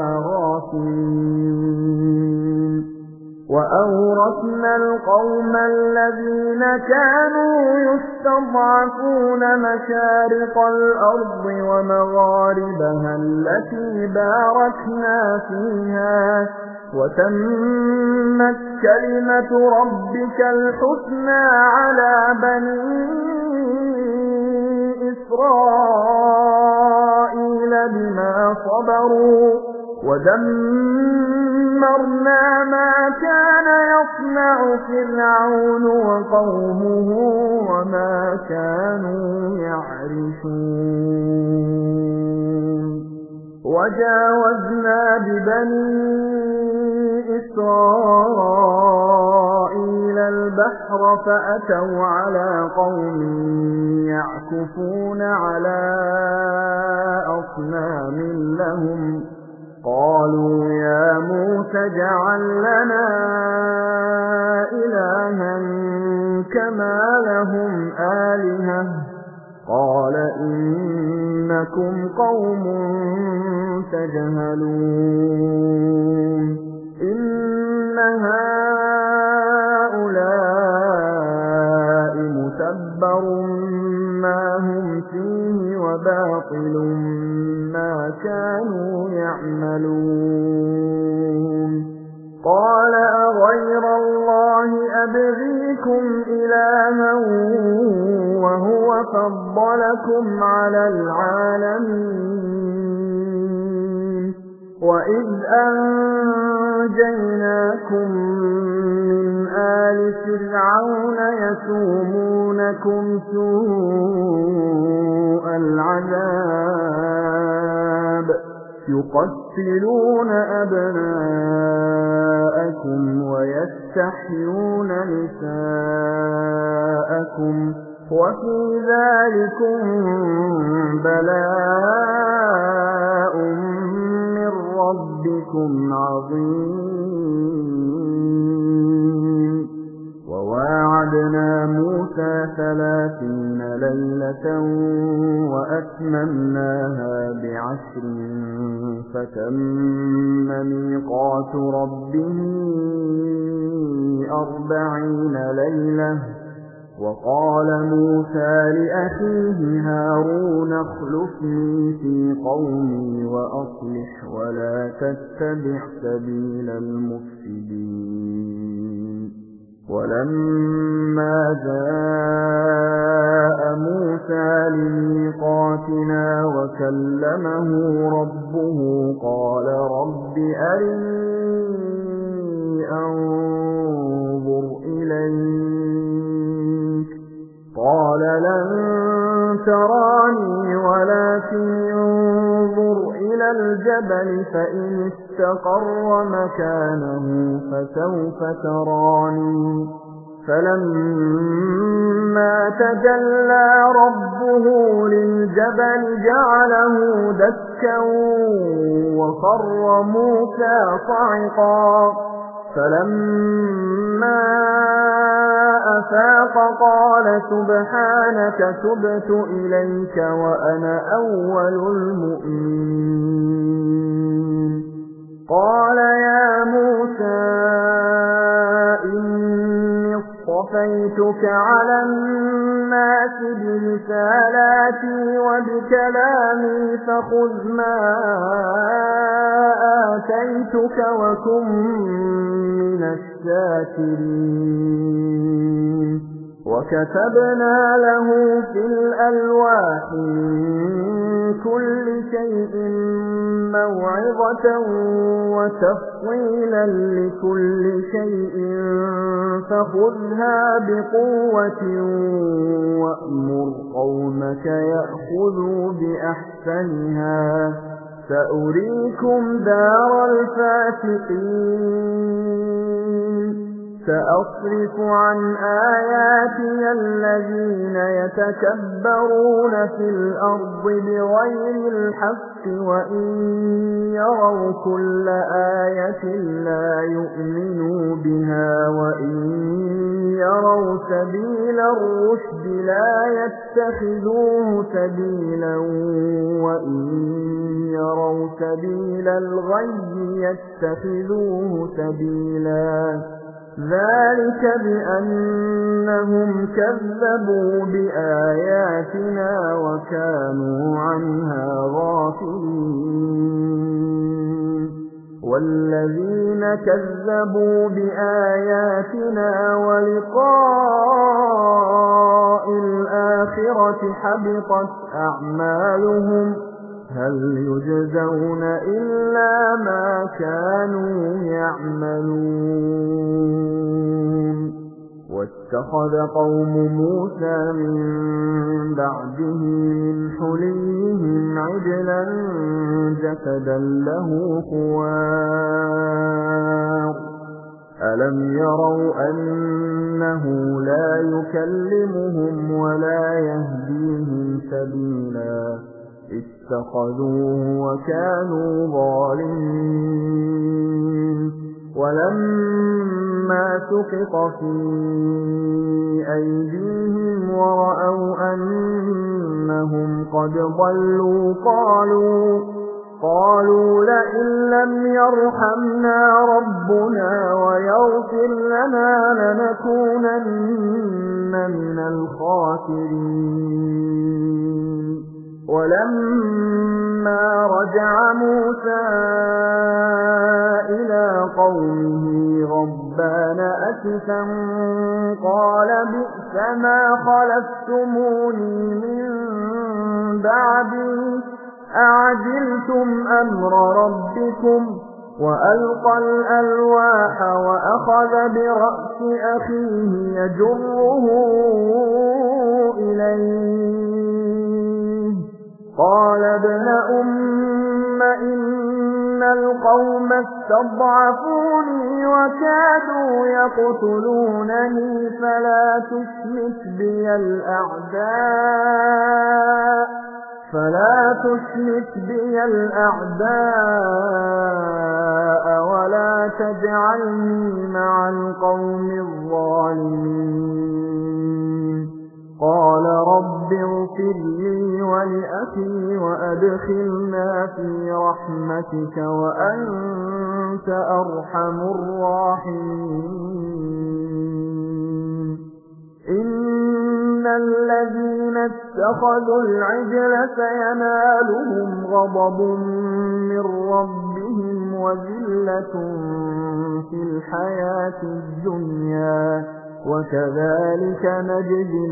غافلين وأورثنا القوم الذين كانوا يستضعفون مشارق الأرض ومغاربها التي باركنا فيها وتمت كلمة ربك الحسنى على بني إسرائيل بما صبروا ودمرنا ما كان يصنع فرعون وقومه وما كانوا يعرشون وجاوزنا ببني إسرائيل البحر فأتوا على قوم يعكفون على أصنام لهم قالوا يا موسى اجعل لنا إلها كما لهم آلهة قال إنكم قوم تجهلون إن هؤلاء متبر ما هم فيه وباطل ما كانوا يعملون قال أغير الله أبغيكم إلها وهو فضلكم على العالمين وإذ أنجيناكم من آل فرعون يسومونكم سوء العذاب يقتلون أبناءكم ويستحيون نساءكم وفي ذلكم بلاء من ربكم عظيم وواعدنا موسى 30 ليلة وأتممناها ب10 فتم ميقات ربه 40 ليلة وقال موسى لأخيه هارون اخلفني في قومي وأصلح ولا تتبع سبيل المفسدين ولما جاء موسى لميقاتنا وكلمه ربه قال رب أرني أنظر إليك قال لن تراني ولكن انظر إلى الجبل فإن اسْتَقَرَّ مَكَانَهُ فَسَوْفَ تَرَانِي فَلَمَّا تَجَلَّى رَبُّهُ لِلْجَبَلِ جَعَلَهُ دَكًّا وَخَرَّ مُوسَىٰ صَعِقًا فَلَمَّا أَفَاقَ قَالَ سُبْحَانَكَ تُبْتُ إِلَيْكَ وَأَنَا أَوَّلُ الْمُؤْمِنِينَ قَالَ يَا مُوسَىٰ إِنِّي اصْطَفَيْتُكَ عَلَى النَّاسِ بِرِسَالَاتِي وَبِكَلَامِي فَخُذْ مَا آتَيْتُكَ وَكُن مِّنَ الشَّاكِرِينَ وَكَتَبْنَا لَهُ فِي الْأَلْوَاحِ مِن كُلِّ شَيْءٍ مَّوْعِظَةً وَتَفْصِيلًا لِّكُلِّ شَيْءٍ فَخُذْهَا بِقُوَّةٍ وَأْمُرْ قَوْمَكَ يَأْخُذُوا بِأَحْسَنِهَا سَأُرِيكُمْ دَارَ الْفَاسِقِينَ سَأَصْرِفُ عَنْ آيَاتِيَ الَّذِينَ يَتَكَبَّرُونَ فِي الْأَرْضِ بِغَيْرِ الْحَقِّ وَإِن يَرَوْا كُلَّ آيَةٍ لَّا يُؤْمِنُوا بِهَا وَإِن يَرَوْا سَبِيلَ الرُّشْدِ لَا يَتَّخِذُوهُ سَبِيلًا وَإِن يَرَوْا سَبِيلَ الْغَيِّ يَتَّخِذُوهُ سَبِيلًا ذَلِكَ بِأَنَّهُمْ كَذَّبُوا بِآيَاتِنَا وَكَانُوا عَنْهَا غَافِلِينَ وَالَّذِينَ كَذَّبُوا بِآيَاتِنَا وَلِقَاءِ الْآخِرَةِ حَبِطَتْ أَعْمَالُهُمْ هَلْ يُجْزَوْنَ إِلَّا مَا كَانُوا يَعْمَلُونَ وَاتَّخَذَ قَوْمُ مُوسَىٰ مِن بَعْدِهِ مِنْ حُلِيِّهِمْ عِجْلًا جَسَدًا لَّهُ خُوَارٌ أَلَمْ يَرَوْا أَنَّهُ لَا يُكَلِّمُهُمْ وَلَا يَهْدِيهِمْ سَبِيلًا اتَّخَذُوهُ وَكَانُوا ظَالِمِينَ وَلَمَّا سُقِطَ فِي أَيْدِيهِمْ وَرَأَوْا أَنَّهُمْ قَدْ ضَلُّوا قَالُوا لَئِن لَّمْ يَرْحَمْنَا رَبُّنَا وَيَغْفِرْ لَنَا لَنَكُونَنَّ مِنَ الْخَاسِرِينَ وَلَمَّا رَجَعَ مُوسَىٰ إِلَىٰ قَوْمِهِ غَضْبَانَ أَسِفًا قَالَ بِئْسَمَا خَلَفْتُمُونِي مِن بَعْدِي أَعَجِلْتُمْ أَمْرَ رَبِّكُمْ وَأَلْقَى الْأَلْوَاحَ وَأَخَذَ بِرَأْسِ أَخِيهِ يَجُرُّهُ إِلَيْهِ قَالَ ابْنَ أُمَّ إِنَّ الْقَوْمَ اسْتَضْعَفُونِي وَكَادُوا يَقْتُلُونَنِي فَلَا تُشْمِتْ بِيَ الْأَعْدَاءَ وَلَا تَجْعَلْنِي مَعَ الْقَوْمِ الظَّالِمِينَ قَالَ رَبِّ اغْفِرْ لِي وَلِأَخِي وَأَدْخِلْنَا فِي رَحْمَتِكَ وَأَنْتَ أَرْحَمُ الرَّاحِمِينَ إِنَّ الَّذِينَ اتَّخَذُوا الْعِجْلَ سَيَنَالُهُمْ غَضَبٌ مِّن رَّبِّهِمْ وَذِلَّةٌ فِي الْحَيَاةِ الدُّنْيَا وَكَذَلِكَ نَجْزِي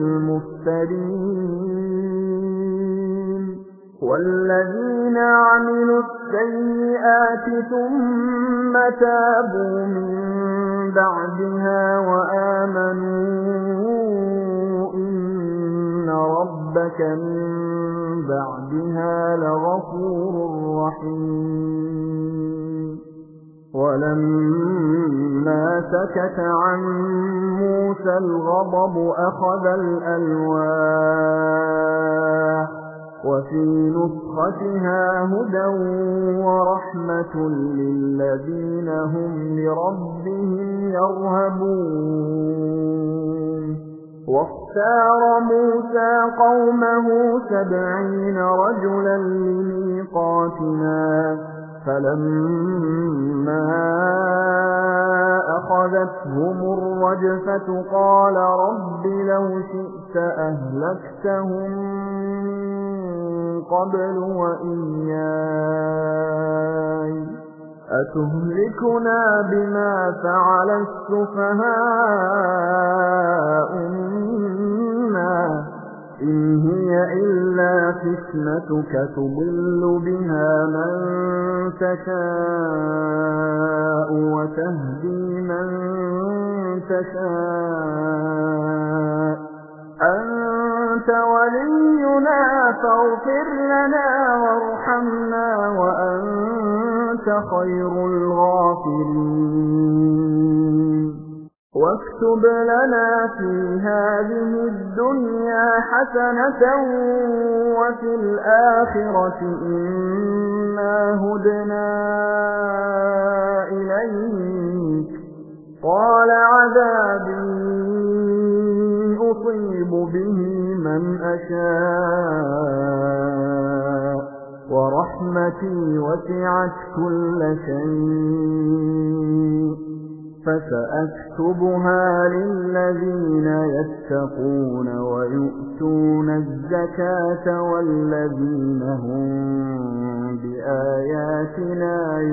الْمُفْتَرِينَ وَالَّذِينَ عَمِلُوا السَّيِّئَاتِ ثُمَّ تَابُوا مِن بَعْدِهَا وَآمَنُوا إِنَّ رَبَّكَ مِن بَعْدِهَا لَغَفُورٌ رَّحِيمٌ ولما سكت عن موسى الغضب أخذ الألواح وفي نسختها هدى ورحمة للذين هم لربهم يرهبون واختار موسى قومه 70 رجلا لميقاتنا فلما أخذتهم الرجفة قال رب لو شئت أهلكتهم من قبل وإياي أتهلكنا بما فعل السفهاء منا إن هي إلا فتنتك تضل بها من تشاء وتهدي من تشاء أنت ولينا فاغفر لنا وارحمنا وأنت خير الغافرين واكتب لنا في هذه الدنيا حسنة وفي الآخرة إنا هدنا إليك قال عذابي أصيب به من أشاء ورحمتي وسعت كل شيء فسأكتبها للذين يتقون ويؤتون الزكاة والذين هم بآياتنا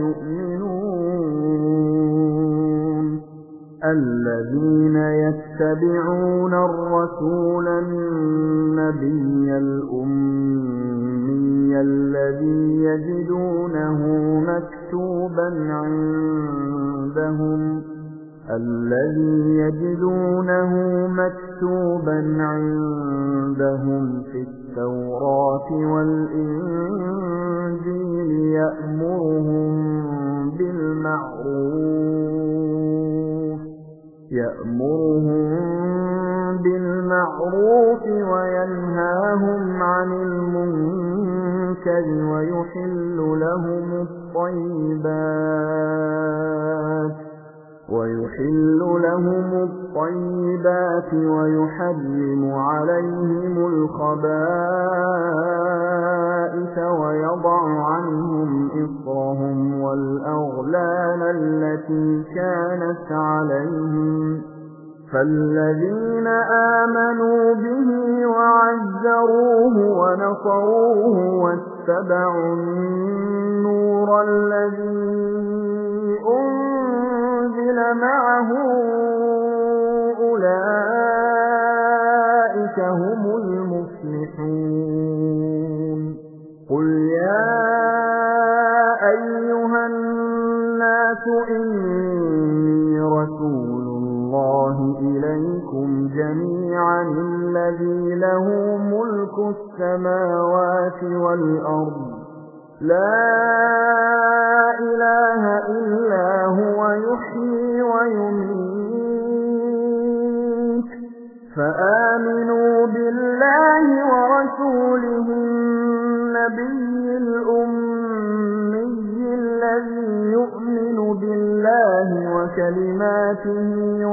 يؤمنون الذين يتبعون الرسول النبي الأمي الذي يجدونه مكتوبا عندهم في التوراة والإنجيل يأمرهم بالمعروف وينهاهم عن المنكر ويحل لهم الطيبات ويحرم عليهم الخبائث ويضع عنهم إصرهم والأغلال التي كانت عليهم فالذين آمنوا به وعزروه ونصروه واتبعوا النور الذي أنزل معه أولئك هم المفلحون قل يا أيها الناس إني رسول الله إليكم جميعا الذي له ملك السماوات والأرض لا إله إلا هو يحيي ويميت فآمنوا بالله ورسوله النبي الأمي الذي يؤمن بالله وكلماته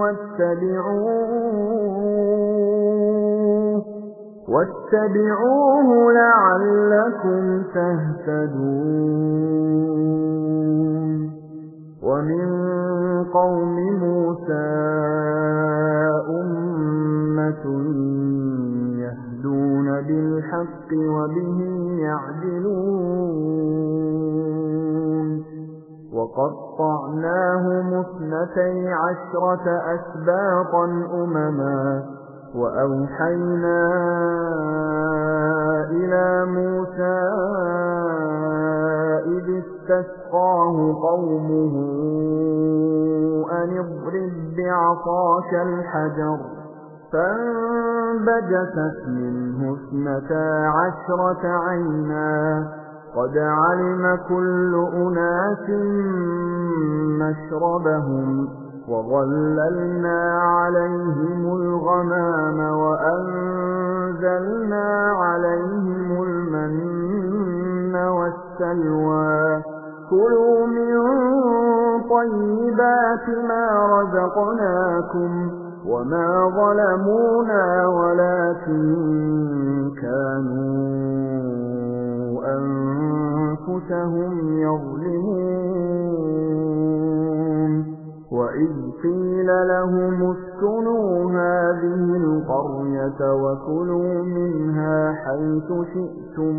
واتبعوه لعلكم تهتدون ومن قوم موسى أمة يهدون بالحق وبه يعدلون وقطعناهم 12 أسباطا أمما وأوحينا إلى موسى إذ استسقاه قومه أن اضرب بعصاك الحجر فانبجست منه 12 عينا قد علم كل أناس مشربهم وظللنا عليهم الغمام وأنزلنا عليهم المن والسلوى كلوا من طيبات ما رزقناكم وما ظلمونا ولكن كانوا أنفسهم يظلمون وإذ قيل لهم اسكنوا هذه القرية وكلوا منها حيث شئتم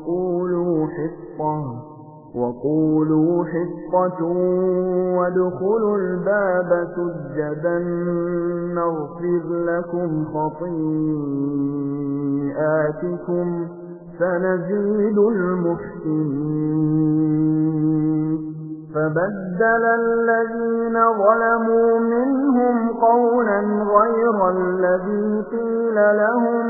وقولوا حطة وادخلوا الباب سجدا نغفر لكم خطيئاتكم سنزيد المحسنين فبدل الذين ظلموا منهم قولا غير الذي قيل لهم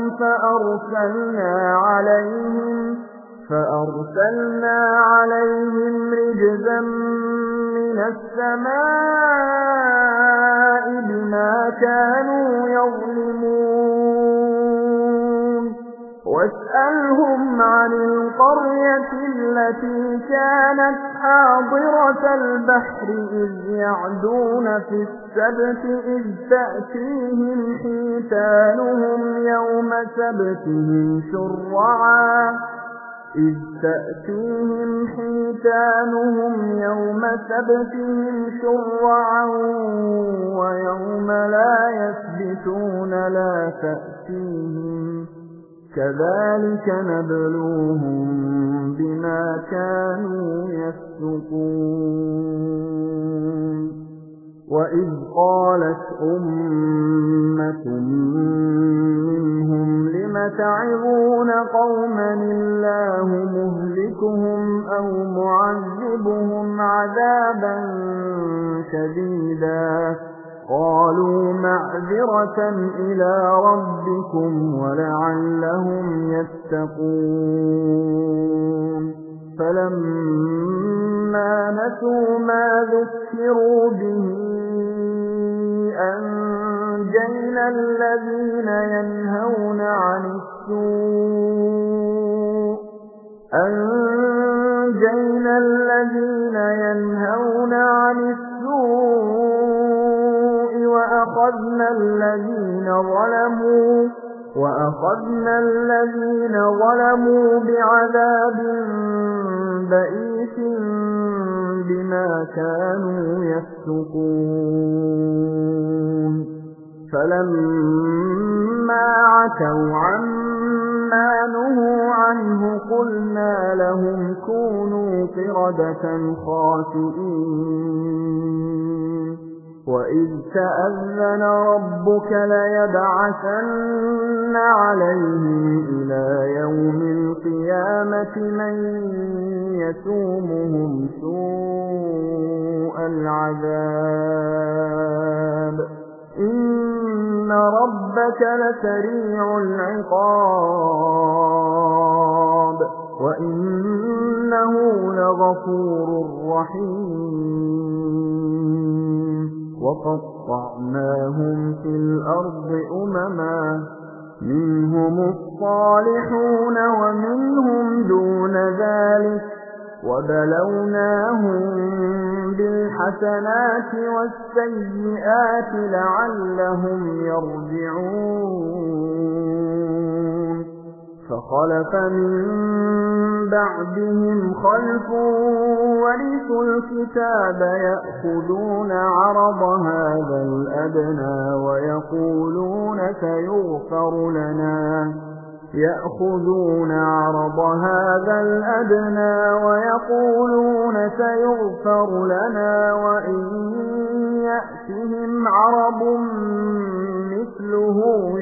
فأرسلنا عليهم رجزا من السماء بما كانوا يظلمون واسألهم عن القرية التي كانت حاضرة البحر إذ يعدون في السبت إذ تأتيهم حيتانهم يوم سبتهم شرعا ويوم لا يسبتون لا تأتيهم كذلك نبلوهم بما كانوا يفسقون وإذ قالت أمة منهم لم تعظون قوما الله مهلكهم أو معذبهم عذابا شديدا قالوا معذرة إلى ربكم ولعلهم يتقون فلما نسوا ما ذكروا به أنجينا الذين ينهون عن السوء وأخذنا الذين ظلموا بعذاب بئيس بما كانوا يفسقون فلما عتوا عما نهوا عنه قلنا لهم كونوا قردة خاسئين وإذ تأذن ربك ليبعثن عليهم إلى يوم القيامة من يسومهم سوء العذاب إن ربك لسريع العقاب وإنه لغفور رحيم وقطعناهم في الأرض أمما منهم الصالحون ومنهم دون ذلك وبلوناهم بالحسنات والسيئات لعلهم يرجعون فخلف من بعدهم خلف ورثوا الكتاب يأخذون عرض هذا الأدنى ويقولون سيغفر لنا وإن يأتهم عرض مثله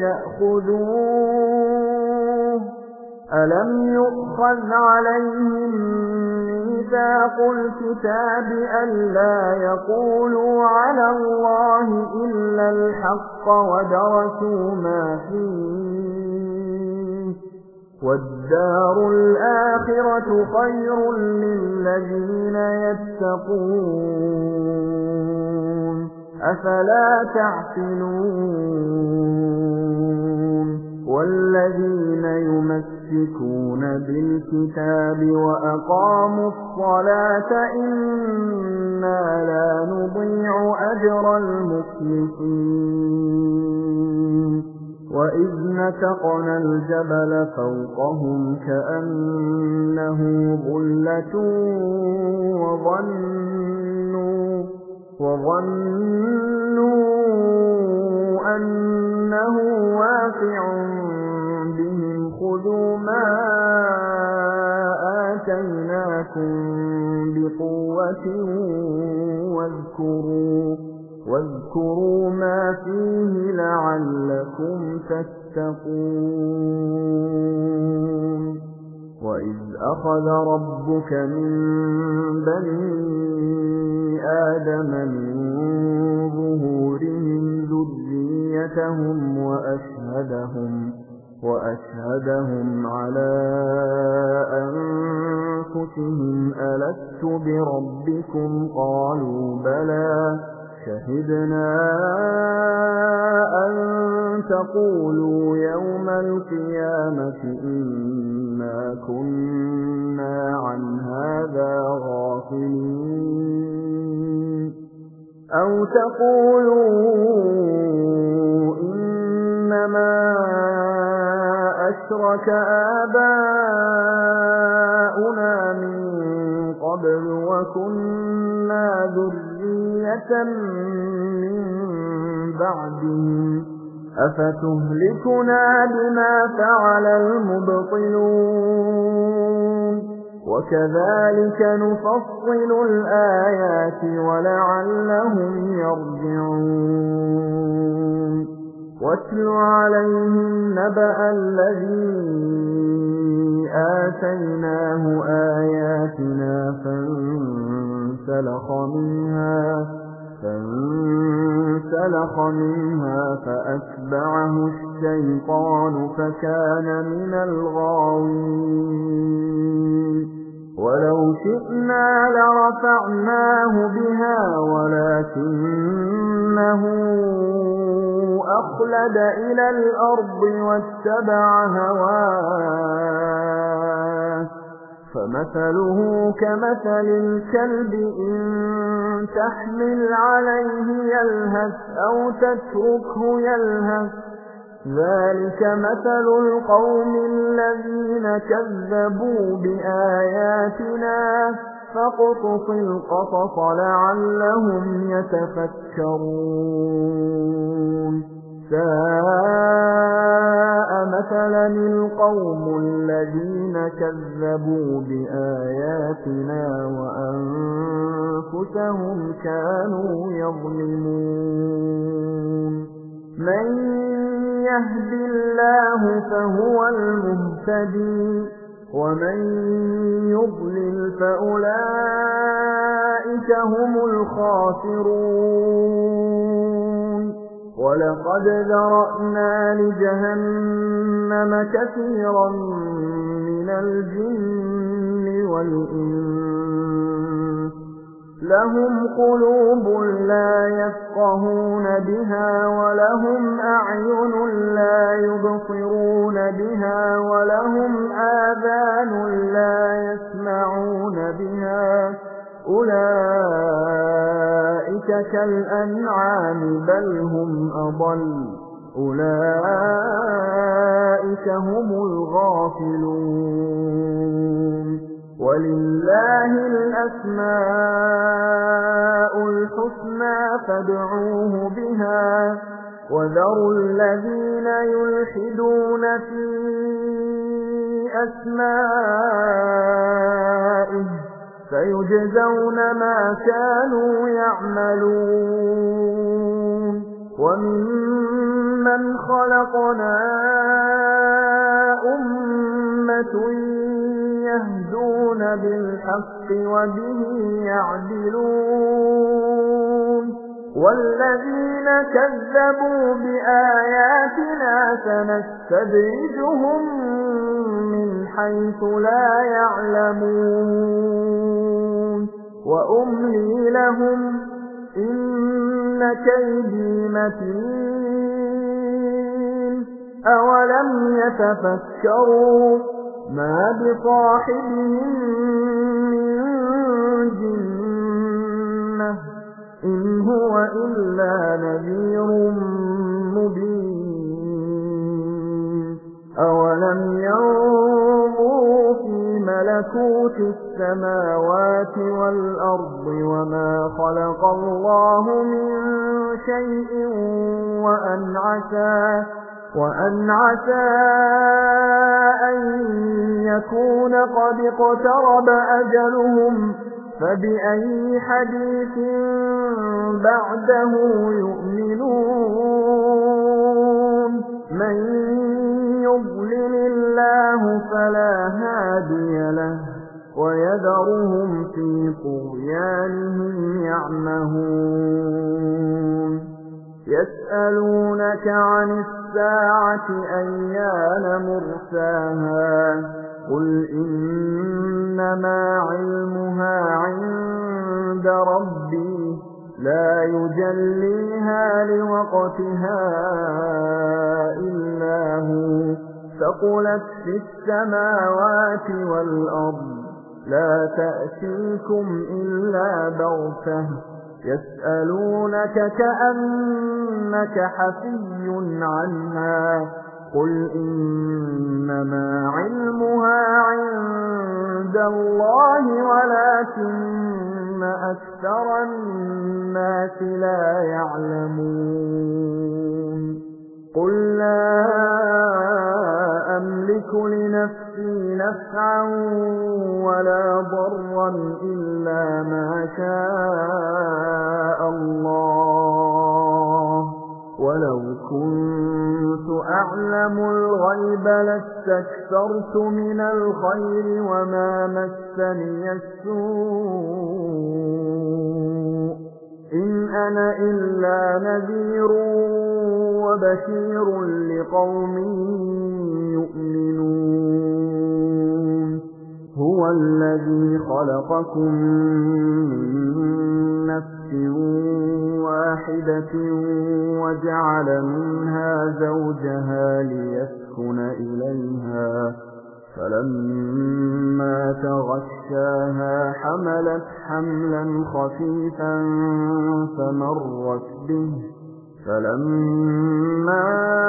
يأخذوه ألم يؤخذ عليهم ميثاق الكتاب ألا يقولوا على الله إلا الحق ودرسوا ما فيه وَالدَّارُ الْآخِرَةُ خَيْرٌ لِّلَّذِينَ يَتَّقُونَ أَفَلَا تَعْقِلُونَ وَالَّذِينَ يُمَسِّكُونَ بِالْكِتَابِ وَأَقَامُوا الصَّلَاةَ إِنَّا لَا نُضِيعُ أَجْرَ الْمُصْلِحِينَ وَإِذْ نَتَقْنَا الْجَبَلَ فَوْقَهُمْ كَأَنَّهُ ظُلَّةٌ وَظَنُّوا أَنَّهُ واقع بهم خُذُوا مَا آتَيْنَاكُمْ بِقُوَّةٍ واذكروا ما فيه لعلكم تتقون وإذ أخذ ربك من بني آدم من ظهورهم ذريتهم وأشهدهم على أنفسهم ألست بربكم قالوا بلى شهدنا أن تقولوا يوم القيامة إنا كنا عن هذا غافلين أو تقولوا إنما أشرك آباؤنا من قبل وكنا ذرية من بعدهم أفتهلكنا بما فعل المبطلون وكذلك نفصل الآيات ولعلهم يرجعون واتل عليهم نبأ الذي آتيناه آياتنا فانسلخ منها فأتبعه الشيطان فكان من الغاوين ولو شئنا لرفعناه بها ولكنه أخلد إلى الأرض واتبع هواه فمثله كمثل الكلب إن تحمل عليه يلهث أو تتركه يلهث ذلك مثل القوم الذين كذبوا بآياتنا فاقصص القصص لعلهم يتفكرون ساء مثلا القوم الذين كذبوا بآياتنا وأنفسهم كانوا يظلمون من يهد الله فهو المهتدي ومن يضلل فأولئك هم الخاسرون ولقد ذرأنا لجهنم كثيرا من الجن والإنس لهم قلوب لا يفقهون بها ولهم أعين لا يبصرون بها ولهم آذان لا يسمعون بها أولئك كالأنعام بل هم أضل أولئك هم الغافلون ولله الأسماء الحسنى فادعوه بها وذروا الذين يلحدون في أسمائه سيجزون ما كانوا يعملون وممن خلقنا أمة يهدون بالحق وبه يعدلون والذين كذبوا بآياتنا سنستدرجهم من حيث لا يعلمون وأملي لهم إن كيدي متين أولم يتفكروا ما بصاحبهم من جنة إن هو إلا نذير مبين أولم ينظروا في ملكوت السماوات والأرض وما خلق الله من شيء وأن عسى أن يكون قد اقترب أجلهم فبأي حديث بعده يؤمنون من يضلل الله فلا هادي له ويذرهم في طغيانهم يعمهون يسألونك عن الساعة أيان مرساها قل إنما علمها عند ربي لا يجليها لوقتها إلا هو ثقلت في السماوات والأرض لا تأتيكم إلا بغتة يسألونك كأنك حفي عنها قل إنما علمها عند الله ولكن أكثر الناس لا يعلمون قل لا أملك لنفسي نفعا ولا ضرا إلا ما شاء الله ولو كنت أعلم الغيب لاستكثرت من الخير وما مسني السوء إن أنا إلا نذير وبشير لقوم يؤمنون هو الذي خلقكم من نفس واحدة وجعل منها زوجها ليسكن إليها فلما تغشاها حملت حملا خفيفا فمرت به فلما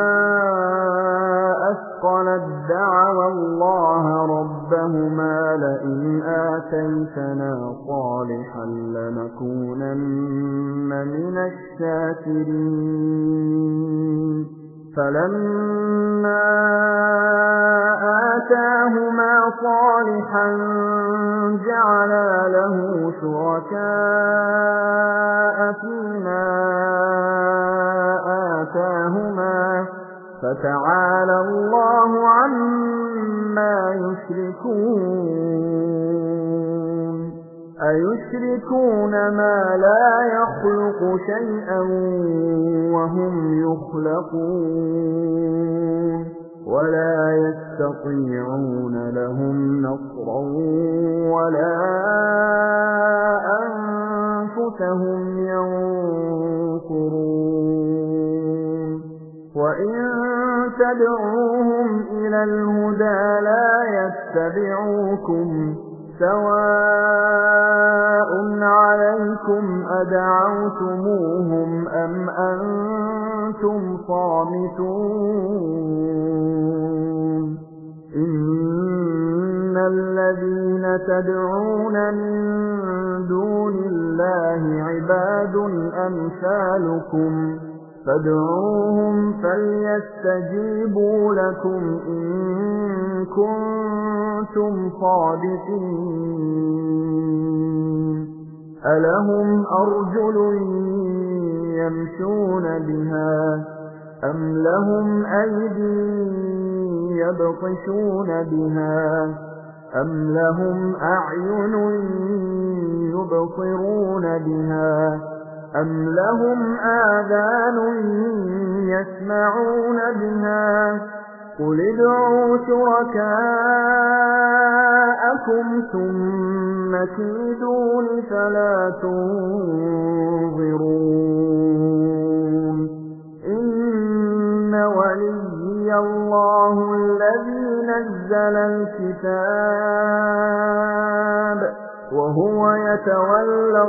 أثقلت دعوا الله ربهما لئن آتيتنا صالحا لنكونن من الشاكرين فلما آتاهما صالحا جعلا له شركاء فيما آتاهما فتعالى الله عما يشركون أيشركون ما لا يخلق شيئا وهم يخلقون ولا يستطيعون لهم نصرا ولا أنفسهم ينصرون وإن تدعوهم إلى الهدى لا يتبعوكم سواء عليكم أدعوتموهم أم أنتم صامتون إن الذين تدعون من دون الله عباد أمثالكم فادعوهم فليستجيبوا لكم إن كنتم صادقين ألهم أرجل يمشون بها أم لهم أيدي يبطشون بها أم لهم أعين يبصرون بها أم لهم آذان يسمعون بها قل ادعوا شركاءكم ثم كيدون فلا تنظرون إن وليي الله الذي نزل الكتاب وهو يتولى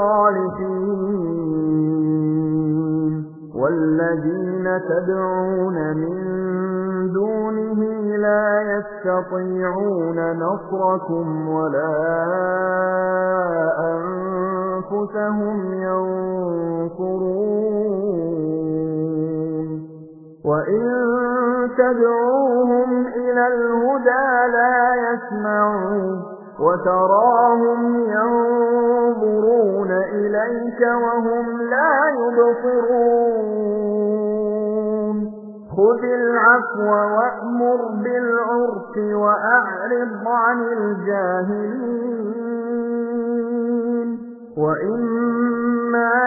الصالحين والذين تدعون من دونه لا يستطيعون نصركم ولا أنفسهم ينصرون وإن تدعوهم إلى الهدى لا يسمعون وتراهم ينظرون إليك وهم لا يبصرون خذ العفو وأمر بالعرف وأعرض عن الجاهلين وإما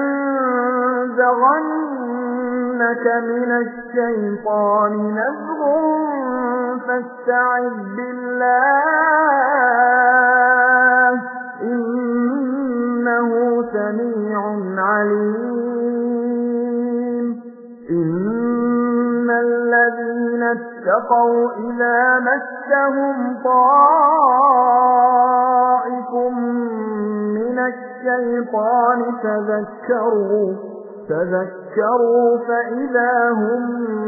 ينزغنك من الشيطان نزغ فاستعذ بالله إنه سميع عليم إن الذين اتقوا إذا مسهم طائف من الشيطان تذكروا فإذا هم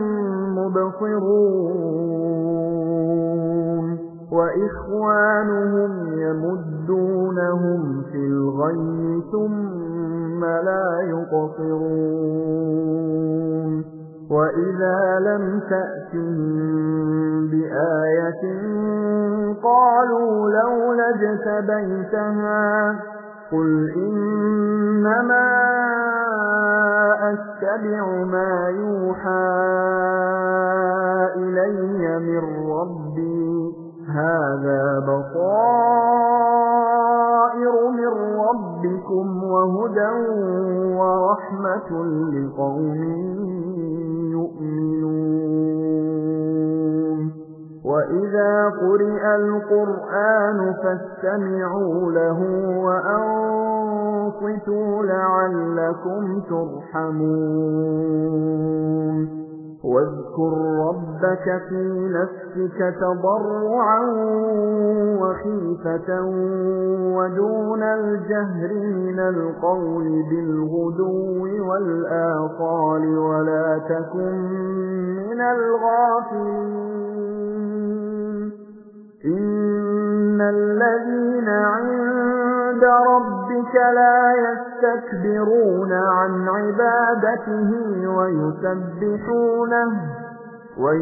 مبصرون وإخوانهم يمدونهم في الغي ثم لا يقصرون وإذا لم تأتهم بآية قالوا لولا اجتبيتها قل إنما أتبع ما يوحى إلي من ربي هذا بصائر من ربكم وهدى ورحمة لقوم يؤمنون وإذا قرئ القرآن فاستمعوا له وأنصتوا لعلكم ترحمون واذكر ربك في نفسك تضرعا وخيفة ودون الجهر من القول بالغدو والآصال ولا تكن من الغافلين إن الذين عند ربك لا يستكبرون عن عبادته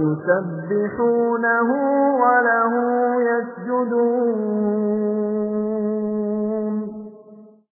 ويسبحونه وله يسجدون